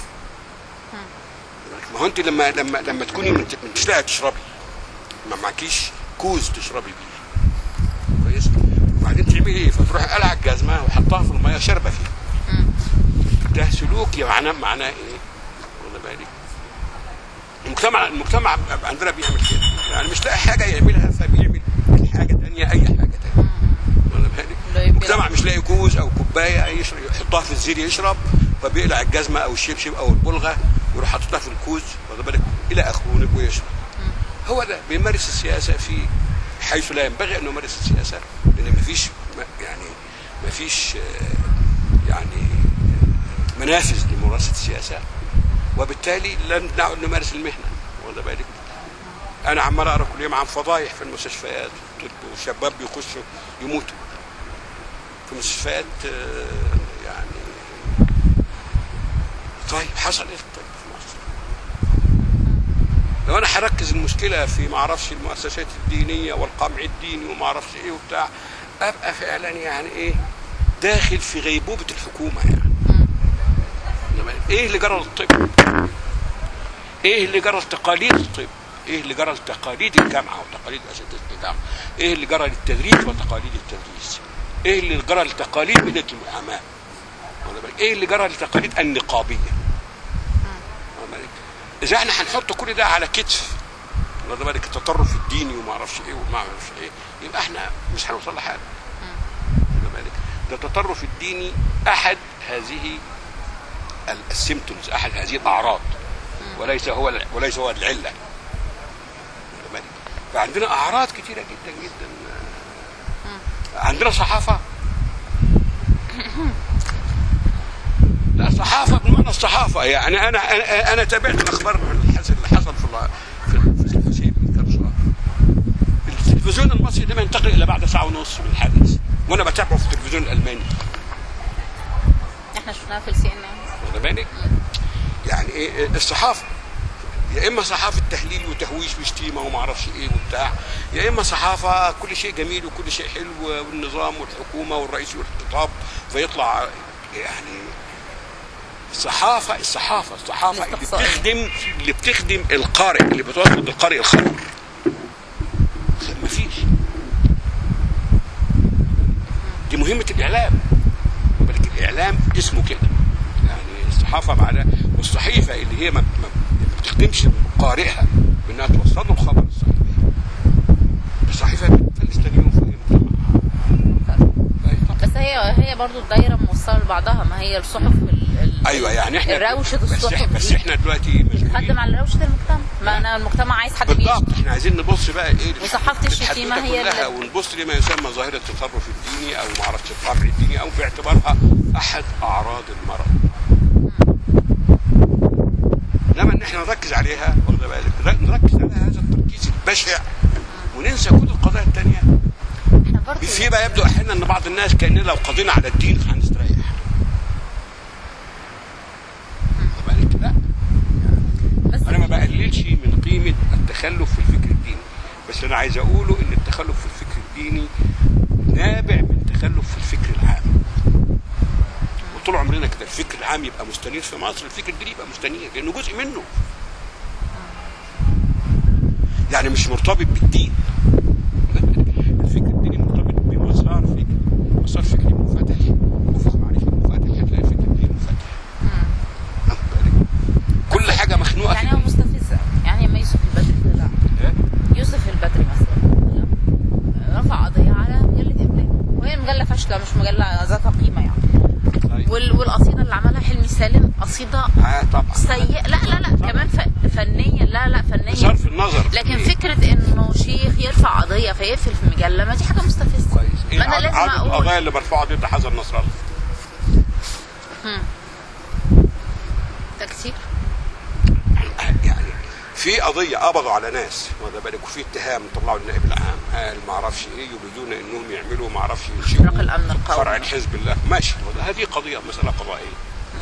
ما هو انت لما لما لما تكوني مش لاقيه تشربي، ما معكيش كوز تشربي بيه، كويس، وبعدين تعملي ايه؟ فتروحي قلع الجزمه وحطها في الميه شاربه فيها. ده سلوك معناه معناه ايه؟ واخد بالك؟ المجتمع المجتمع عندنا بيعمل كده، يعني مش لاقي حاجه يعملها فبيعمل حاجه ثانيه، اي حاجه ثانيه. واخد بالك؟ المجتمع مش لاقي كوز او كوبايه يشرب، يحطها في الزير يشرب، فبيقلع الجزمه او الشبشب او البلغه ويروح حاططها في الكوز، واخد بالك، الى اخره ويشرب. هو ده بيمارس السياسه في حيث لا ينبغي ان يمارس السياسه، لان مفيش يعني مفيش يعني منافذ لممارسه السياسه، وبالتالي لن نعد نمارس المهنه. واخد بالك، انا عمال اقرا كل يوم عن فضايح في المستشفيات وشباب بيخشوا يموتوا في مستشفيات يعني. طيب حصل ايه طيب في مصر؟ لو انا هركز المشكله في ما اعرفش المؤسسات الدينيه والقمع الديني وما اعرفش ايه وبتاع، ابقى فعلا يعني ايه، داخل في غيبوبه الحكومه. يعني ايه اللي جرى للطب؟ ايه اللي جرى لتقاليد الطب؟ ايه اللي جرى لتقاليد الجامعه وتقاليد اساتذه الجامعه؟ ايه اللي جرى للتدريس وتقاليد التدريس؟ ايه اللي جرى لتقاليد مهنه المحاماه؟ ايه اللي جرى لتقاليد النقابيه؟ اذا احنا هنحط كل ده على كتف واخد بالك التطرف الديني وما اعرفش ايه وما اعرفش ايه، يبقى احنا مش هنوصل لحاجه. واخد بالك، ده التطرف الديني احد هذه السيمتومز، احد هذه الاعراض، وليس هو وليس هو العله. واخد بالك، فعندنا اعراض كثيره جدا جدا. عندنا صحافه، لا صحافه بمعنى الصحافه، يعني انا انا, أنا تابعت الاخبار اللي حصل في في من كم شهر. التلفزيون المصري ده ينتقل الى بعد ساعه ونص من الحدث، وانا بتابعه في التلفزيون الالماني. احنا شفناها في السي ان ان. واخد بالك؟ يعني ايه الصحافه يا اما صحافه تهليل وتهويش وشتيمه وما اعرفش ايه وبتاع، يا اما صحافه كل شيء جميل وكل شيء حلو والنظام والحكومه والرئيس والخطاب، فيطلع يعني الصحافه الصحافه الصحافه اللي بتخدم اللي بتخدم القارئ، اللي بتوصل للقارئ الخبر. ما فيش. دي مهمه الاعلام. ولكن الاعلام اسمه كده. يعني الصحافه معناها، والصحيفه اللي هي ما بتخدمش قارئها بانها توصل له الخبر الصحيح. الصحيفه بتفلس تاني يوم في المجتمع. بس هي هي برضه الدايره موصله لبعضها، ما هي الصحف ال ايوه يعني احنا روشه الصحف بس, بس احنا دلوقتي بتخدم على روشه المجتمع. ما انا المجتمع عايز حد بيشتم بالضبط. احنا عايزين نبص بقى ايه وصحافه الشتيمه هي كلها، ونبص لما يسمى ظاهره التطرف الديني او ما اعرفش الطبع الديني، او باعتبارها احد اعراض المرض. انما ان احنا نركز عليها، واخد بالك، نركز على هذا التركيز البشع وننسى كل القضايا الثانيه. في بقى يبدو احيانا ان بعض الناس كان لو قضينا على الدين هنستريح. واخد بالك؟ لا يعني انا ما بقللش من قيمه التخلف في الفكر الديني، بس انا عايز اقوله ان التخلف في الفكر الديني نابع من تخلف في الفكر العام. وطول عمرنا كده الفكر العام يبقى مستنير في مصر، الفكر الديني يبقى مستنير لانه جزء منه. يعني مش مرتبط بالدين. الفكر الديني مرتبط بمسار فكري، مسار فكري منفتح، وفق معرفي منفتح، هتلاقي الفكر الديني منفتح. كل حاجه مخنوقه يعني هو مستفزه. يعني لما يوسف البدري طلع يوسف البدري مثلا رفع قضيه على مجله ابلام، وهي مجله فاشله مش مجله ذات قيمه يعني. وال... والقصيده اللي عملها حلمي سالم قصيده آه طبعا سيئه. لا لا لا طبعا. كمان ف... فنيا لا لا فنيا صرف النظر. لكن فكره انه شيخ يرفع قضيه فيقفل في مجله، ما دي حاجه مستفزه. كويس. إيه انا لازم اقول القضايا اللي مرفوعه ضد حسن نصر الله ده كتير. يعني في قضيه قبضوا على ناس، واخد بالك، وفي اتهام طلعوا النائب العام قال ما اعرفش ايه، يريدون انهم يعملوا ما اعرفش اختراق الامن القومي فرع حزب الله، ماشي، هذه قضيه مساله قضائيه.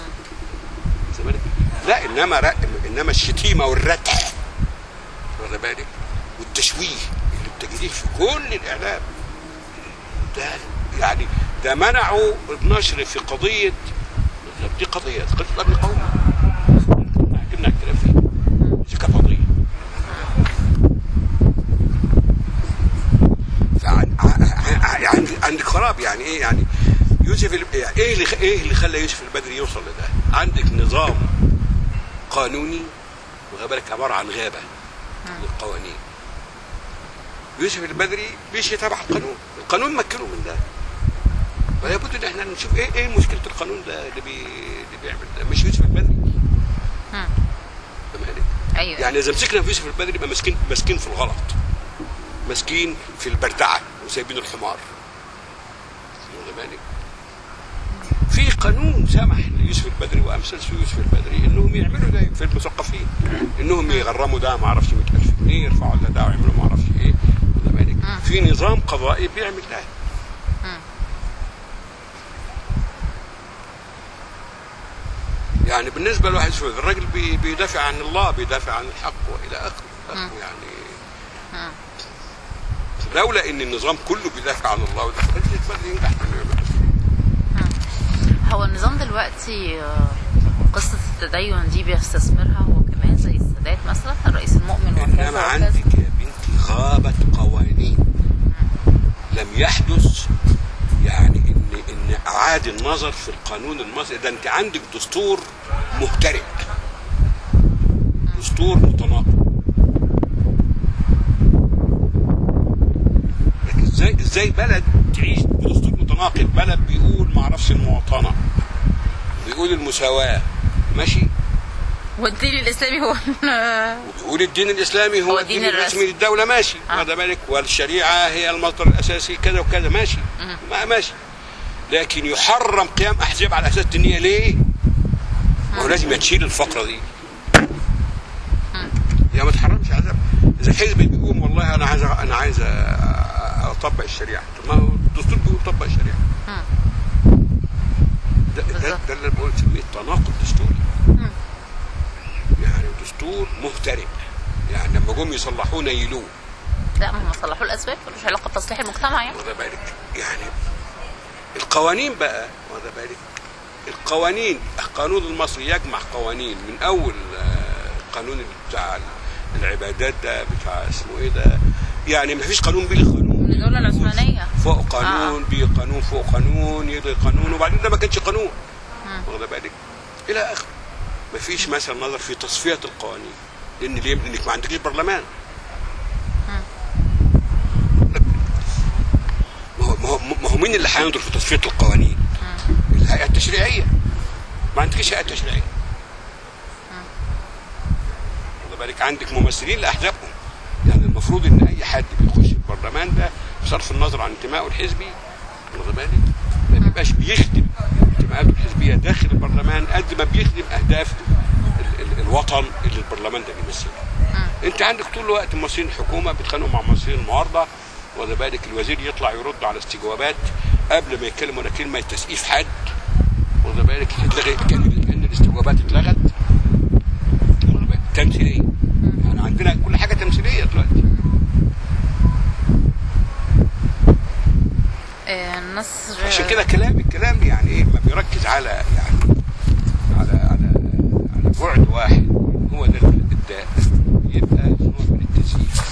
لا انما رق... انما الشتيمه والردع، واخد بالك، والتشويه اللي بتجديه في كل الاعلام ده، يعني ده منعوا النشر في قضيه، دي قضيه قضيه الامن القومي، حكينا الكلام فيه، دي كانت قضيه. عندك عندك خراب. يعني ايه يعني يوسف ال... ايه اللي ايه اللي خلى يوسف البدري يوصل لده؟ عندك نظام قانوني، واخد بالك، عباره عن غابه للقوانين. يوسف البدري مش يتابع القانون، القانون مكنه من ده. فلا بد ان احنا نشوف ايه ايه مشكله القانون ده اللي, بي... اللي بيعمل ده، مش يوسف البدري. امم ايوه. يعني اذا مسكنا في يوسف البدري يبقى ماسكين ماسكين في الغلط، ماسكين في البردعه وسايبين الحمار. واخد بالك؟ في قانون سمح ليوسف البدري وامثال يوسف البدري انهم يعملوا ده في المثقفين، انهم يغرموا ده ما اعرفش مئة ألف جنيه، يرفعوا ده ويعملوا ما اعرفش ايه. واخد بالك؟ في نظام قضائي بيعمل ده. يعني بالنسبه لواحد شوي الراجل بي بيدافع عن الله، بيدافع عن الحق والى اخره. يعني لولا ان النظام كله بيدافع عن الله وده البدري ينجح. هو النظام دلوقتي قصه التدين دي بيستثمرها هو كمان زي السادات مثلا، الرئيس المؤمن وكذا. انما عندك يا بنتي غابه قوانين لم يحدث، يعني ان ان اعاد النظر في القانون المصري ده. انت عندك دستور مهترئ، دستور متناقض. لكن ازاي ازاي بلد تعيش بدستور متناقض؟ بلد بيقول ما اعرفش المواطنه، بيقول المساواه، ماشي، والدين الاسلامي هو وبيقول الدين الاسلامي هو, هو الدين الرسمي للدوله، ماشي، واخد بالك، والشريعه هي المصدر الاساسي كذا وكذا، ماشي، ما ماشي. لكن يحرم قيام احزاب على اساس النيه، ليه؟ ما هو لازم تشيل الفقره دي. يا ما تحرمش احزاب. اذا حزب بيقوم والله انا عايز انا عايز اطبق الشريعه، ما هو الدستور بيقول طبق الشريعه. ده ده, ده اللي بقول اسميه تناقض دستوري. يعني دستور مهترئ، يعني لما جم يصلحوه نيلوه. لا، ما هم صلحوا الاسباب، ملوش علاقه بتصليح المجتمع يعني. واخد بالك؟ يعني القوانين بقى، واخد بالك؟ القوانين، القانون المصري يجمع قوانين من اول القانون بتاع العبادات ده، بتاع اسمه ايه ده، يعني ما فيش قانون بيلغي قانون، من الدوله العثمانيه فوق قانون، آه. بيلغي قانون فوق قانون، يلغي قانون، وبعدين ده ما كانش قانون، واخد بالك؟ الى اخره. ما فيش مثلا نظر في تصفيه القوانين، لان ليه؟ لانك ما عندكيش برلمان. ما هو ما هو مين اللي هينظر في تصفيه القوانين؟ الهيئه التشريعيه. ما عندكيش هيئه تشريعيه. واخد بالك؟ عندك ممثلين لاحزابهم. يعني المفروض ان اي حد بيخش البرلمان ده بصرف النظر عن انتمائه الحزبي، واخد بالك؟ ما بيبقاش بيخدم انتماءاته الحزبيه داخل البرلمان قد ما بيخدم اهداف ال ال الوطن اللي البرلمان ده بيمثله. انت عندك طول الوقت ممثلين الحكومه بيتخانقوا مع ممثلين المعارضه، واخد بالك؟ الوزير يطلع يرد على استجوابات قبل ما يتكلم ولا كلمه تسقيف حد، واخد بالك؟ هتلغي كان كان الاستجوابات اتلغت، واخد بالك؟ تمثيليه. يعني عندنا كل حاجه تمثيليه دلوقتي. النصر عشان كده كلام الكلام يعني ايه، ما بيركز على يعني على على على بعد واحد هو ده الابداع، يبقى نوع من التزييف.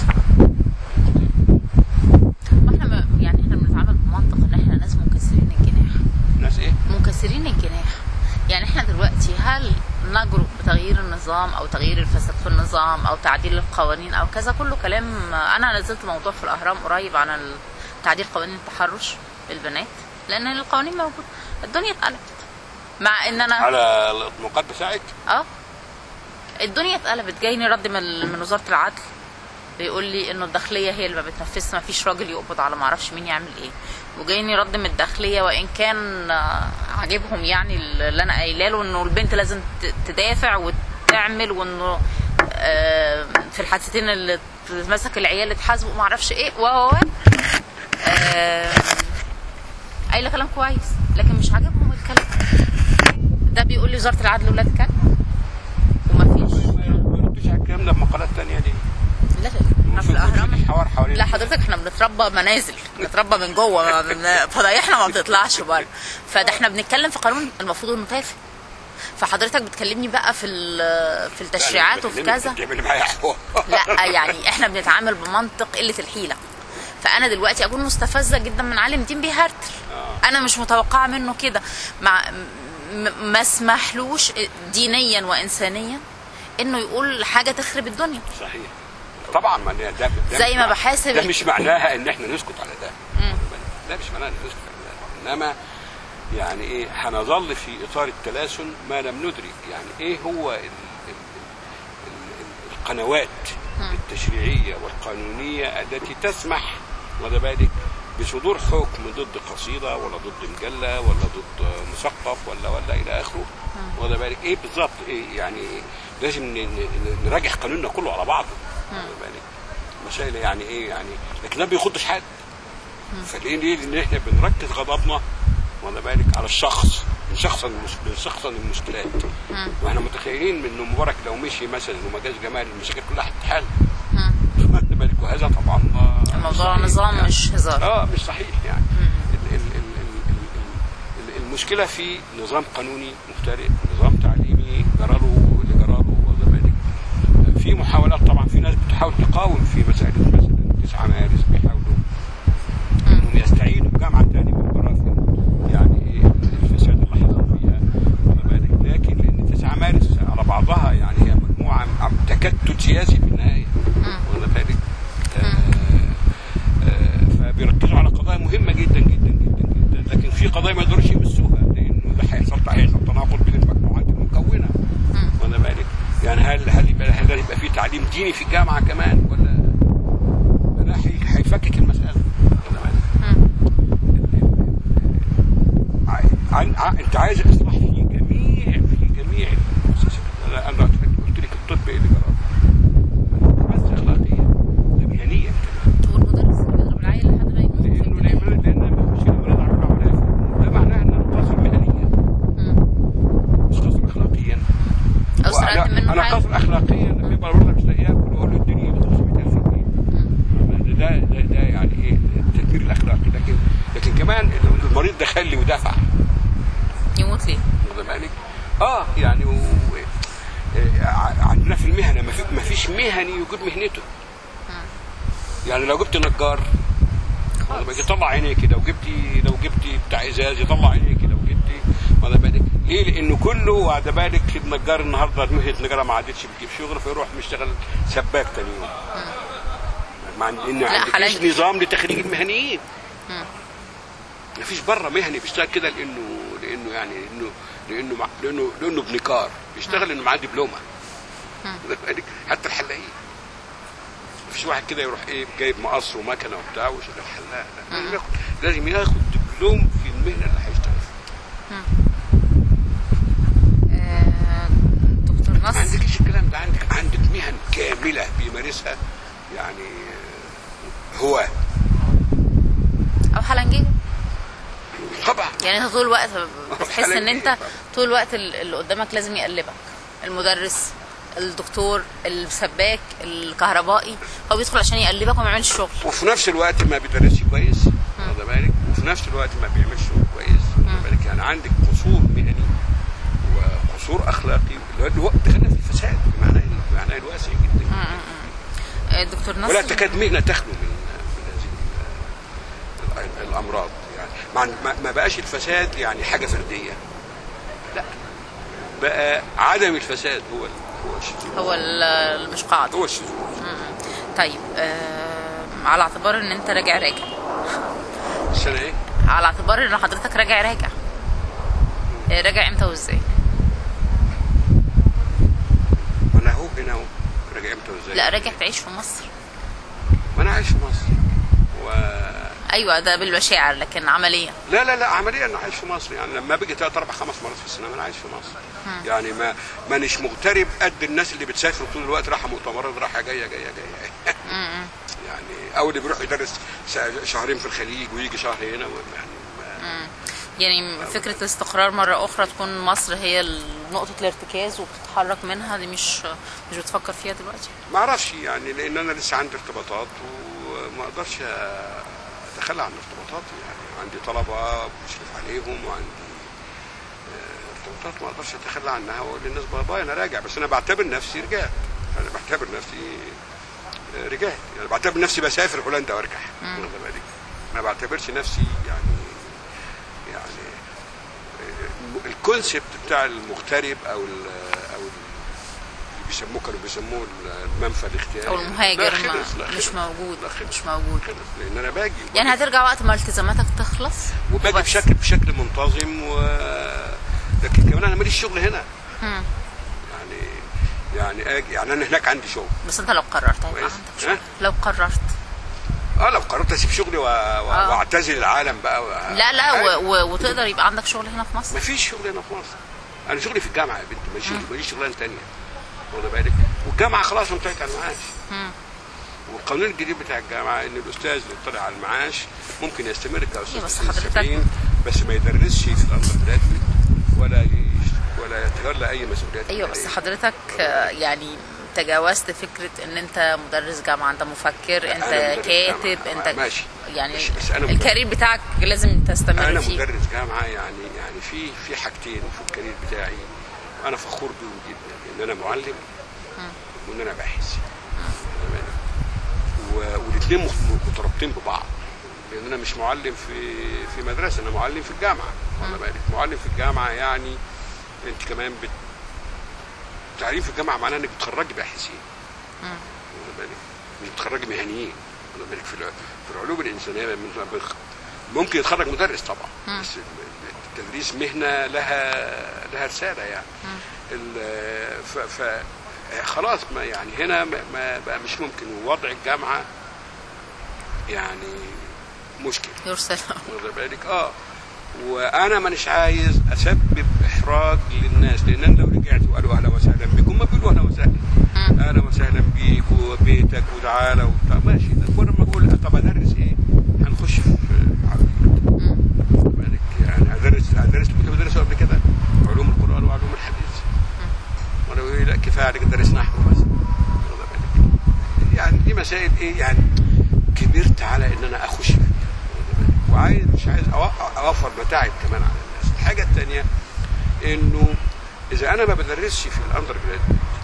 احنا يعني احنا بنتعامل بمنطق ان احنا ناس منكسرين الجناح. ناس ايه؟ منكسرين الجناح. يعني احنا دلوقتي هل نجرؤ بتغيير النظام او تغيير الفساد في النظام او تعديل القوانين او كذا؟ كله كلام. انا نزلت موضوع في الاهرام قريب عن تعديل قوانين التحرش بالبنات، لان القوانين موجوده. الدنيا اتقلبت مع ان انا على الاطلاقات بتاعك. اه الدنيا اتقلبت. جايني رد من من وزاره العدل بيقول لي انه الداخليه هي اللي ما بتنفذش، ما فيش راجل يقبض على ما اعرفش مين يعمل ايه. وجايني رد من الداخليه وان كان عاجبهم يعني اللي انا قايله له انه البنت لازم تدافع وتعمل، وانه في الحادثتين اللي مسك العيال اتحاسبوا ما اعرفش ايه و قايله كلام كويس، لكن مش عاجبهم الكلام ده. بيقول لي وزاره العدل ولاد كلب وما فيش. ما ردوش على الكلام ده في مقالات ثانيه دي. لا احنا في الاهرام لا حضرتك، احنا بنتربى منازل، بنتربى من جوه، فضايحنا ما بتطلعش بره. فده احنا بنتكلم في قانون المفروض انه تافه، فحضرتك بتكلمني بقى في في التشريعات وفي كذا. لا يعني احنا بنتعامل بمنطق قله الحيله. فانا دلوقتي اكون مستفزه جدا من عالم دين بيهرتل، انا مش متوقعه منه كده، مع ما اسمحلوش دينيا وانسانيا انه يقول حاجه تخرب الدنيا. صحيح طبعا. ما ده, ده زي ما بحاسب ده مش معناها ان احنا نسكت على ده. ده مش معناها ان نسكت على ده، انما يعني ايه، هنظل في اطار التلاسن ما لم ندرك يعني ايه هو ال ال ال ال القنوات التشريعيه والقانونيه التي تسمح واخد بالك بصدور حكم ضد قصيده ولا ضد مجله ولا ضد مثقف ولا ولا الى اخره. واخد بالك ايه بالظبط ايه يعني إيه؟ لازم نراجع قانوننا كله على بعضه. واخد بالك مسائل يعني ايه يعني، لكن ما بيخضش حد. فليه ليه لان احنا بنركز غضبنا واخد بالك على الشخص، بنشخصن بنشخصن المشكلات. واحنا متخيلين انه مبارك لو مشي مثلا وما جاش جمال المشاكل كلها هتتحل. واخد بالك وهذا طبعا الموضوع نظام يعني مش هزار. اه مش صحيح يعني. ال ال ال ال المشكله في نظام قانوني مخترق، نظام تعليمي جراله اللي جراله واخد بالك. في محاولات طبعا، في ناس بتحاول تقاوم في مسائل مثلا تسعة مارس، بيحاولوا انهم يستعيدوا الجامعه تاني من براثن يعني الفساد اللي حصل فيها واخد بالك. لكن لان تسعة مارس على بعضها يعني هي مجموعه تكتل سياسي في النهايه واخد بالك. فبيركزوا على قضايا مهمه جدا جدا جدا جدا، لكن في قضايا ما يقدروش يمسوها لانه ده هيحصل هيحصل تناقض بين المجموعات المكونه واخد بالك. يعني هل هل يبقى هل يبقى في تعليم ديني في الجامعه كمان ولا ده هيفكك المساله واخد بالك. عن انت عايز اصلاح في جميع في جميع المؤسسات. انا انا قلت لك الطب اللي جرى بس اخلاقيا ده مهنيا كمان. والمدرس بيضرب العيل لحد ما يموت لانه لان لان مش المريض عمله عمليه، ده معناه ان نقتصر مهنيا مش نقتصر اخلاقيا او سرقت منه انا خاطر اخلاقيا لما يبقى الولد مش لاقي ياكل اقول له اديني خمسمية ألف جنيه. ده ده ده يعني ايه التدبير الاخلاقي. لكن لكن كمان المريض دخل لي ودفع يموت ليه؟ واخد بالك؟ اه يعني و... عندنا في المهنه ما فيش مهني يجيب مهنته. يعني لو جبت نجار يطلع عينيك، لو جبتي لو جبتي بتاع ازاز يطلع عينيك، لو جبتي واخد بالك ليه؟ لانه كله واخد بالك النجار النهارده مهنه النجاره ما عادتش بتجيب شغل فيروح يشتغل سباك ثاني يوم. ما عندناش نظام لتخريج المهنيين. ما فيش بره مهني بيشتغل كده لانه لانه يعني انه لانه لانه لانه بنكار بيشتغل انه معاه دبلومه. حتى الحلاقين مفيش واحد كده يروح ايه جايب مقص ومكنه وبتاع وشغال حلاق، لازم ياخد لازم ياخد دبلوم في المهنه اللي هيشتغل فيها. دكتور نصر ما عندكش الكلام ده، عندك عندك مهن كامله بيمارسها يعني هواه او حلنجيه طبعا. يعني انت طول الوقت بتحس ان انت طول الوقت اللي قدامك لازم يقلبك، المدرس، الدكتور، السباك، الكهربائي، هو بيدخل عشان يقلبك وما يعملش شغل، وفي نفس الوقت ما بيدرسش كويس واخد بالك، وفي نفس الوقت ما بيعملش شغل كويس واخد بالك. يعني عندك قصور مهني وقصور اخلاقي اللي هو دخلنا في الفساد بمعناه بمعناه الواسع جدا. دكتور نصر ولا تكاد مهنه تخلو من من هذه الامراض. يعني ما بقاش الفساد يعني حاجه فرديه، لا بقى عدم الفساد هو هو الشذوذ، هو مش قاعده، هو الشذوذ. طيب آه على اعتبار ان انت راجع راجع السنه ايه؟ على اعتبار ان حضرتك راجع راجع راجع امتى وازاي؟ انا اهو هنا اهو راجع امتى وازاي؟ لا راجع تعيش في مصر. ما انا عايش في مصر و ايوه ده بالمشاعر، لكن عمليا لا لا لا عمليا انا عايش في مصر. يعني لما باجي ثلاث اربع خمس مرات في السنه انا عايش في مصر. م. يعني ما مانيش مغترب قد الناس اللي بتسافر طول الوقت رايحه مؤتمرات رايحه جايه جايه جايه. يعني او اللي بيروح يدرس شهرين في الخليج ويجي شهر هنا يعني ما يعني فكره الاستقرار مره اخرى تكون مصر هي نقطه الارتكاز وبتتحرك منها، دي مش مش بتفكر فيها دلوقتي؟ ما اعرفش يعني، لان انا لسه عندي ارتباطات وما اقدرش اتخلى عن ارتباطاتي. يعني عندي طلبه بشرف عليهم وعندي ارتباطات ما اقدرش اتخلى عنها واقول للناس بابا انا راجع. بس انا بعتبر نفسي رجعت، انا بعتبر نفسي رجعت، يعني بعتبر نفسي بسافر هولندا وارجع. ما بعتبرش نفسي يعني يعني الكونسبت بتاع المغترب او ال او ال بيسموه كانوا بيسموه المنفى الاختياري او المهاجر لا خلص لا مش خلص موجود لا خلص مش موجود خلص لان انا باجي يعني هترجع وقت ما التزاماتك تخلص وباجي بشكل بشكل منتظم و لكن كمان انا ماليش شغل هنا. هم. يعني يعني اجي يعني انا هناك عندي شغل. بس انت لو قررت هيبقى عندك شغل. لو قررت اه لو قررت اسيب شغلي و... و... آه. واعتزل العالم بقى و... لا لا و... و... وتقدر يبقى عندك شغل هنا في مصر. مفيش شغل هنا في مصر. انا شغلي في الجامعه يا بنت، ماشي ماليش شغلانه ثانيه واخد بالك، والجامعه خلاص انتهت على المعاش. والقانون الجديد بتاع الجامعه ان الاستاذ اللي طلع على المعاش ممكن يستمر كاستاذ بس في حضرتك بس ما يدرسش في الاندر ولا ي... ولا يتولى اي مسؤوليات. ايوه بس حضرتك يعني تجاوزت فكره ان انت مدرس جامعه، انت مفكر، انت كاتب، انت ماشي يعني ماشي. بس أنا الكارير بتاعك لازم تستمر أنا فيه. انا مدرس جامعه يعني يعني في في حاجتين في الكارير بتاعي انا فخور بيهم جدا، ان انا معلم وان انا باحث. والاثنين مترابطين ببعض، لان انا مش معلم في في مدرسه، انا معلم في الجامعه. واخد بالك، معلم في الجامعه يعني انت كمان بت التعليم في الجامعه معناه انك بتخرجي باحثين. واخد بالك، مش بتخرجي مهنيين. واخد بالك، في في العلوم الانسانيه ممكن يتخرج مدرس طبعا، بس التدريس مهنه لها لها رساله يعني. ف, ف خلاص ما يعني هنا ما بقى مش ممكن، ووضع الجامعه يعني مشكله. يرسل واخد بالك اه وانا مانيش عايز اسبب احراج للناس، لان انا لو رجعت وقالوا اهلا وسهلا بكم ما بيقولوا اهلا وسهلا اهلا وسهلا بيك وبيتك وتعالى وبتاع ماشي. لما اقول طب ادرس ايه؟ هنخش في بالك يعني ادرس ادرس كنت بدرسه قبل كده علوم القران وعلوم الحديث وانا بقول لا كفايه بعد كده ادرس نحو مثلا. يعني دي مسائل ايه يعني كبرت على ان انا اخش فيها، وعايز مش عايز اوفر متاعب كمان على الناس. الحاجه الثانيه انه اذا انا ما بدرسش في الاندر جراد،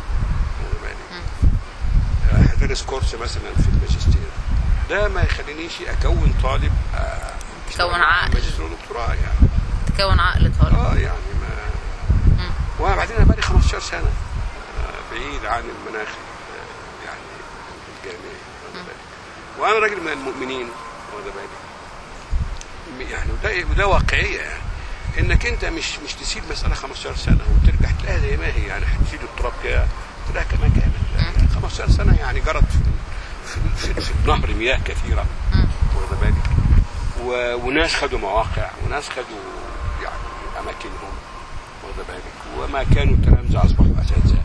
هدرس كورس مثلا في الماجستير، ده ما يخلينيش اكون طالب تكون عقل ماجستير ودكتوراه يعني تكون عقل طالب. اه يعني ما وبعدين انا بقالي خمستاشر سنه بعيد عن المناخ يعني الجامعي، وانا راجل من المؤمنين واخد بالك يعني، وده وده واقعيه يعني، انك انت مش مش تسيب مساله خمستاشر سنه وترجع تلاقيها زي ما هي يعني، هتشيل التراب كده تلاقيها كمان كامل يعني. خمستاشر سنه يعني جرت في في, في, في النهر مياه كثيره واخد بالك، وناس خدوا مواقع وناس خدوا يعني اماكنهم واخد بالك، وما كانوا تلامذه اصبحوا اساتذه.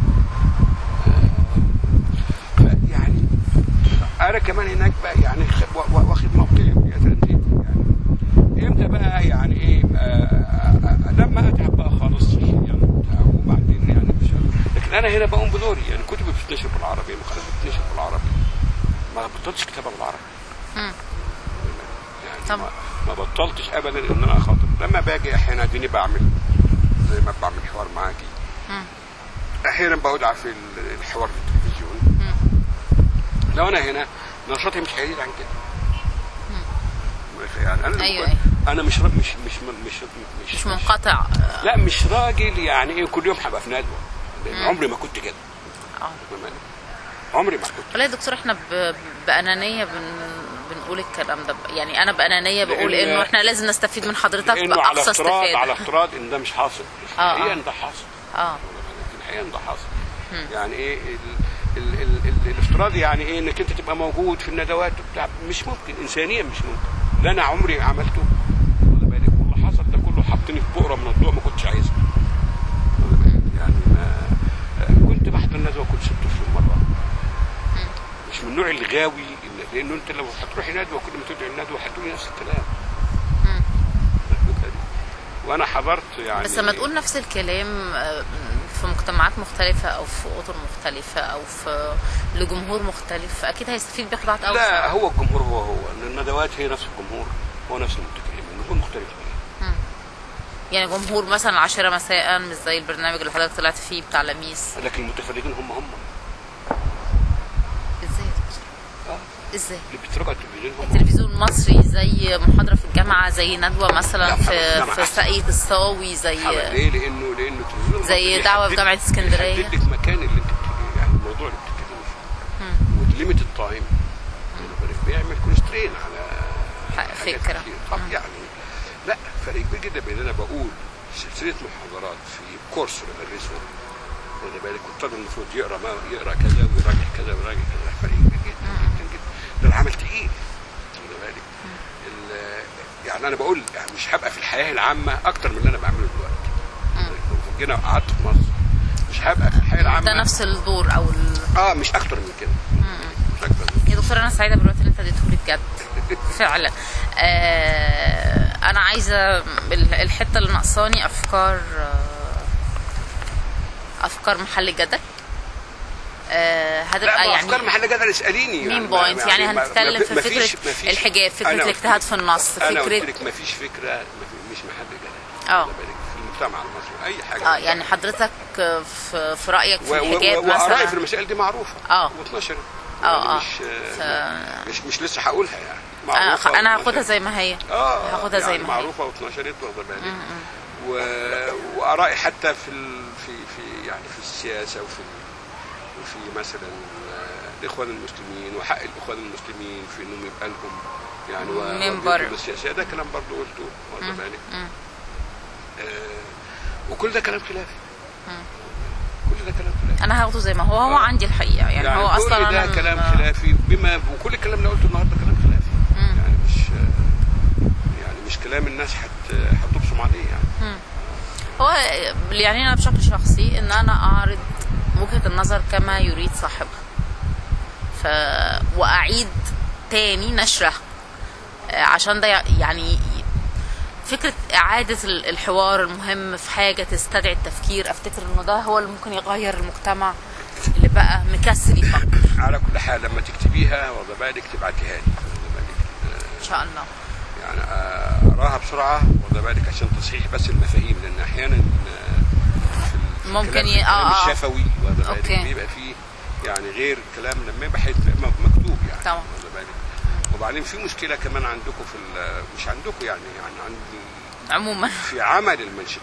يعني انا كمان هناك بقى يعني واخد موقعي يا تنزيل يعني. امتى بقى يعني ايه آه لما اتعب بقى خالص يعني وبعدين يعني مش لكن انا هنا بقوم بدوري يعني. كتبي بتتنشر بالعربي، مقالات بتتنشر بالعربي، ما بطلتش كتابه بالعربي يعني. طب. ما, ما بطلتش ابدا ان انا اخاطب. لما باجي احيانا اديني بعمل زي ما بعمل حوار معاكي، احيانا بودع في الحوار في التلفزيون. لو انا هنا نشاطي مش هيزيد عن كده يعني. انا أيوة أيوة. انا مش مش مش مش مش, مش منقطع. لا مش راجل يعني ايه كل يوم هبقى في ندوه، لان عمري ما كنت كده. اه عمري ما كنت. والله يا دكتور احنا بانانيه بن بنقول الكلام ده يعني. انا بانانيه بقول انه احنا لازم نستفيد من حضرتك باقصى استفاده، على افتراض ان ده مش حاصل. الحقيقه ان ده حاصل. اه الحقيقه ان ده حاصل. يعني ايه ال ال ال ال الافتراض يعني ايه انك انت تبقى موجود في الندوات بتاع، مش ممكن انسانيا مش ممكن. لا انا عمري عملته واخد بالك، واللي حصل ده كله حطني في بؤره من الضوء ما كنتش عايزها يعني. ما كنت بحضر الندوه كل ست اشهر مره، مش من النوع الغاوي، لانه انت لو هتروحي ندوه كل ما تدعي الندوه هتقولي نفس الكلام. وانا حضرت يعني. بس لما تقول نفس الكلام في مجتمعات مختلفه او في اطر مختلفه او في لجمهور مختلف، اكيد هيستفيد بخدعات اوسع. لا هو الجمهور هو هو الندوات هي نفس الجمهور، هو نفس المتكلمين، الجمهور مختلف. يعني جمهور مثلا العاشرة مساء مش زي البرنامج اللي حضرتك طلعت فيه بتاع لميس، لكن المتفرجين هم هم. ازاي؟ اه ازاي؟ اللي بيتفرجوا على التلفزيون هم التلفزيون المصري زي محاضرة في الجامعة، زي ندوة مثلا في في ساقية الصاوي، زي ليه؟ لانه لانه التلفزيون زي دعوة في جامعة اسكندرية، يحدد لك مكان اللي انت يعني الموضوع اللي بتتكلمي فيه، وليميت التايم بيعمل كونسترين على فكرة. طب يعني لا فرق كبير جدا بين انا بقول سلسله محاضرات في كورس بدرسه واخد بالك، والطالب المفروض يقرا ما يقرا كذا ويراجع كذا ويراجع كذا، فرق كبير جدا جدا جدا. ده العمل تقيل واخد بالك. يعني انا بقول يعني مش هبقى في الحياه العامه اكتر من اللي انا بعمله دلوقتي. لو جينا قعدت في مصر مش هبقى في الحياه العامه ده نفس الدور او ال... اه مش اكتر من كده. مش اكتر من كده. يا دكتور انا سعيده بالوقت اللي انت اديته لي بجد فعلا. آه انا عايزه الحته اللي ناقصاني افكار افكار محل جدل. آه هتبقى يعني افكار محل جدل اساليني مين بوينت يعني, يعني هنتكلم في فكره مفيش الحجاب، فكره الاجتهاد في النص، فكره انا قلت لك مفيش فكره مش محل جدل اه في المجتمع المصري اي حاجه. اه يعني حضرتك في, في رايك في الحجاب مثلا، وارائي في المسائل دي معروفه اه واتنشرت اه مش ف... مش مش لسه هقولها يعني معروفه. آه انا هاخدها زي ما هي اه هاخدها يعني زي ما هي معروفه واتنشرت واخده بالك. و... وارائي حتى في ال... في في يعني في السياسه وفي وفي مثلا الاخوان المسلمين وحق الاخوان المسلمين في انهم يبقى لهم يعني منبر السياسيه، ده كلام برضه قلته واخده بالك. آه وكل ده كلام خلافي، كل ده كلام خلافي. انا هاخده زي ما هو هو آه. عندي الحقيقه يعني, يعني هو اصلا كل ده كلام خلافي بما وكل الكلام اللي قلته النهارده كلام خلافي. مم. يعني مش يعني مش كلام الناس حت هتبصم عليه يعني. مم. هو يعني انا بشكل شخصي ان انا اعرض وجهه النظر كما يريد صاحبها، ف واعيد تاني نشرها عشان ده يعني فكرة إعادة الحوار المهم في حاجة تستدعي التفكير. أفتكر إنه ده هو اللي ممكن يغير المجتمع بقى مكسل يفكر. على كل حال لما تكتبيها واخده بالك تبعتيها لي واخده بالك ان شاء الله يعني اقراها بسرعه واخده بالك عشان تصحيح بس المفاهيم، لان احيانا في ممكن ي... اه اه الشفوي واخده بالك بيبقى فيه يعني غير الكلام لما يبقى مكتوب يعني طبعا واخده بالك. وبعدين في مشكله كمان عندكم في مش عندكم يعني يعني عند عموما في عمل المنشطات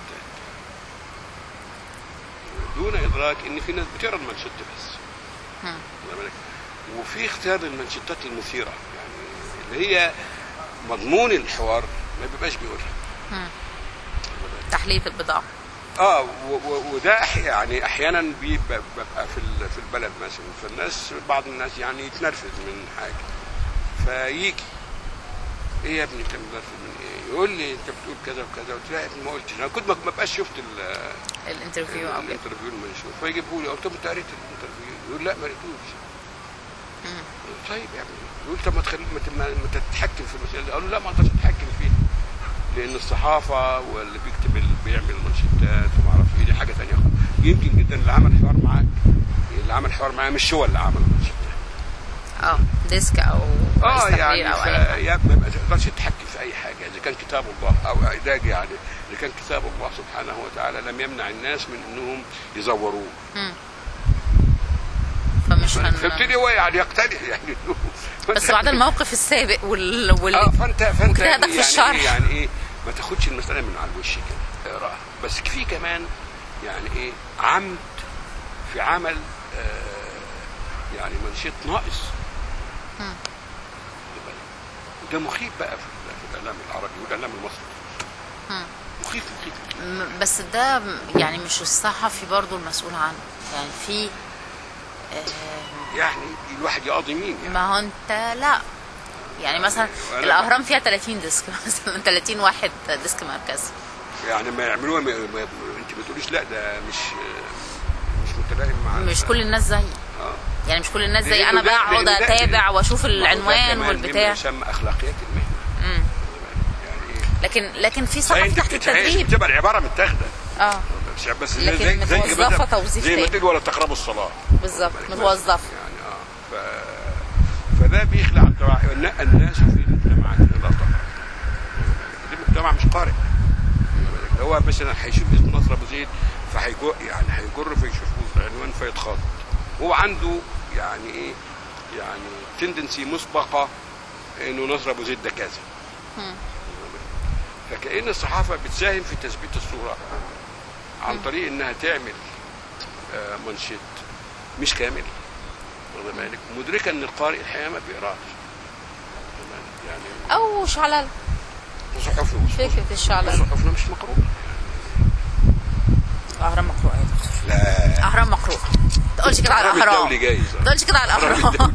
دون ادراك ان في ناس بتقرا المنشط بس واخده بالك، وفي اختيار المنشطات المثيره يعني اللي هي مضمون الحوار ما بيبقاش بيقولها. تحليه البضاعه اه وده يعني احيانا بيبقى في في البلد مثلا، فالناس بعض الناس يعني يتنرفز من حاجه فيجي ايه يا ابني انت متنرفز من ايه؟ يقول لي انت بتقول كذا وكذا، قلت له يا ابني ما قلتش، انا كنت ما بقاش شفت الانترفيو او الانترفيو المنشور فيجيبوا لي، قلت له انت قريت الانترفيو؟ يقول لا ما قريتوش. طيب يا ابني يقول طب ما تخلي ما تتحكم في المسائل دي، قال له لا ما اقدرش اتحكم فيها لان الصحافه واللي بيكتب اللي بيعمل منشطات وما اعرفش ايه دي حاجه ثانيه خالص. يمكن جدا اللي عمل حوار معاك اللي عمل حوار معايا مش هو اللي عمل المنشطات. اه ديسك او اه يعني او اي حاجه ما تقدرش تتحكم في اي حاجه اذا كان كتاب الله او اعداد يعني اذا كان كتاب الله سبحانه وتعالى لم يمنع الناس من انهم يزوروه. امم فمش هن... فابتدي هو يعني يقتنع يعني بس بعد الموقف السابق وال وال اه فانت فانت يعني في الشرح إيه يعني ايه ما تاخدش المساله من على الوش كده اقراها، بس في كمان يعني ايه عمد في عمل آه يعني منشط ناقص. امم ده مخيف بقى في الاعلام العربي والاعلام المصري. امم مخيف مخيف بس ده يعني مش الصحفي برضو المسؤول عنه يعني في آه يعني الواحد يقاضي مين يعني؟ ما هو انت لا يعني مثلا الاهرام فيها ثلاثين ديسك مثلا ثلاثين واحد ديسك مركزي يعني ما يعملوها ما... ما... انت ما تقوليش لا ده مش مش متلائم مع مش كل الناس زيي. اه يعني مش كل الناس زي انا بقعد اتابع واشوف العنوان والبتاع. يسمى اخلاقيات المهنه. امم يعني لكن لكن في صحفي تحت التدريب بتبقى العباره متاخده اه بس لكن متوظفه توظيف زي ما تقول ولا تقربوا الصلاه بالظبط متوظفه يعني اه ف... فده بيخلع التوعي والنقى الناس في المجتمعات لا تقرا. دي مجتمع مش قارئ هو مثلا هيشوف اسم نصر ابو زيد فهيجر يعني هيجر فيشوف العنوان فيتخاطب. هو عنده يعني ايه يعني تندنسي مسبقه انه نصر ابو زيد ده كذا. فكأن الصحافه بتساهم في تثبيت الصوره عن طريق انها تعمل آه منشط مش كامل واخد بالك، مدركه ان القارئ الحقيقه ما بيقراش يعني او شعلله صحفنا فكره الشعلله صحفنا مش مقروءه. الاهرام مقروءه يا دكتور. لا الاهرام مقروءه ما تقولش كده على الاهرام ما تقولش كده على الاهرام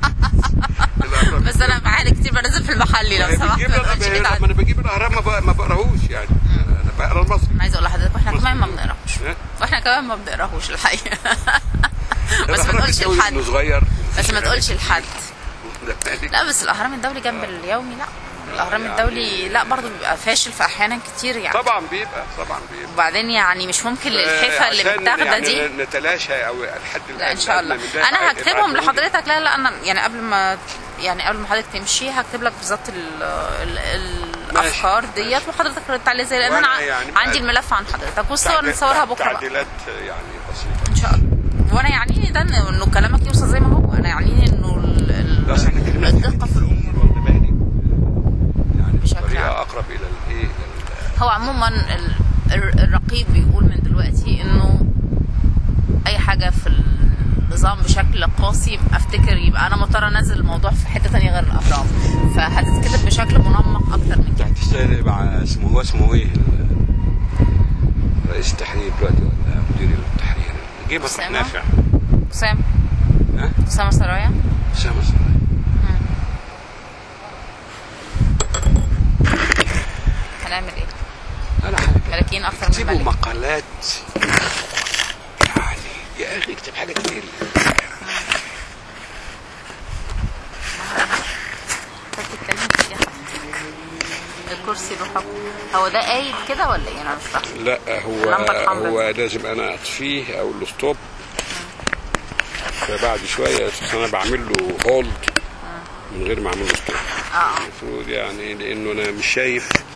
بس انا معايا كتير بنزل في المحلي لو سمحت ما تقولش كده. انا بجيب الاهرام ما بقراهوش يعني انا بقرا المصري. انا عايزه اقول لحضرتك واحنا كمان ما بنقراهوش واحنا كمان ما بنقراهوش الحقيقه بس ما تقولش لحد بس ما تقولش لحد لا بس الاهرام الدولي جنب اليومي لا الاهرام الدولي لا برضه بيبقى فاشل في احيانا كتير يعني طبعا بيبقى طبعا بيبقى وبعدين يعني مش ممكن الحيفه اللي متاخده يعني دي نتلاشى او الحد لا ان شاء الله انا هكتبهم لحضرتك. لا لا انا يعني قبل ما يعني قبل ما حضرتك تمشي هكتب لك بالظبط الافكار ديت وحضرتك ردت عليها زي لان انا يعني عندي الملف عن حضرتك والصور نصورها بكره تعديلات يعني بسيطه ان شاء الله. وانا يعنيني ده انه كلامك يوصل زي ما هو انا يعنيني انه الدقه في الامور يعني بطريقه اقرب الى الايه هو عموما الرقيب بيقول من دلوقتي انه اي حاجه في النظام بشكل قاسي افتكر يبقى انا مضطره انزل الموضوع في حته ثانيه غير الاهرام فهتتكتب بشكل منمق اكتر من كده. تحت مع اسمه هو اسمه ايه رئيس التحرير دلوقتي ولا مدير التحرير جيبها صح نافع اسامه ها اسامه سرايا اسامه سرايا هنعمل ايه؟ انا حاجه ملاكين اكتر من ملك اكتبوا مقالات يعني يا اخي اكتب حاجه كتير الكرسي له حكم هو ده قايد كده ولا ايه؟ انا مش فاهمه. لا هو هو لازم انا اطفيه او الستوب فبعد شويه انا بعمل له هولد من غير ما اعمل له ستوب. اه المفروض يعني لانه انا مش شايف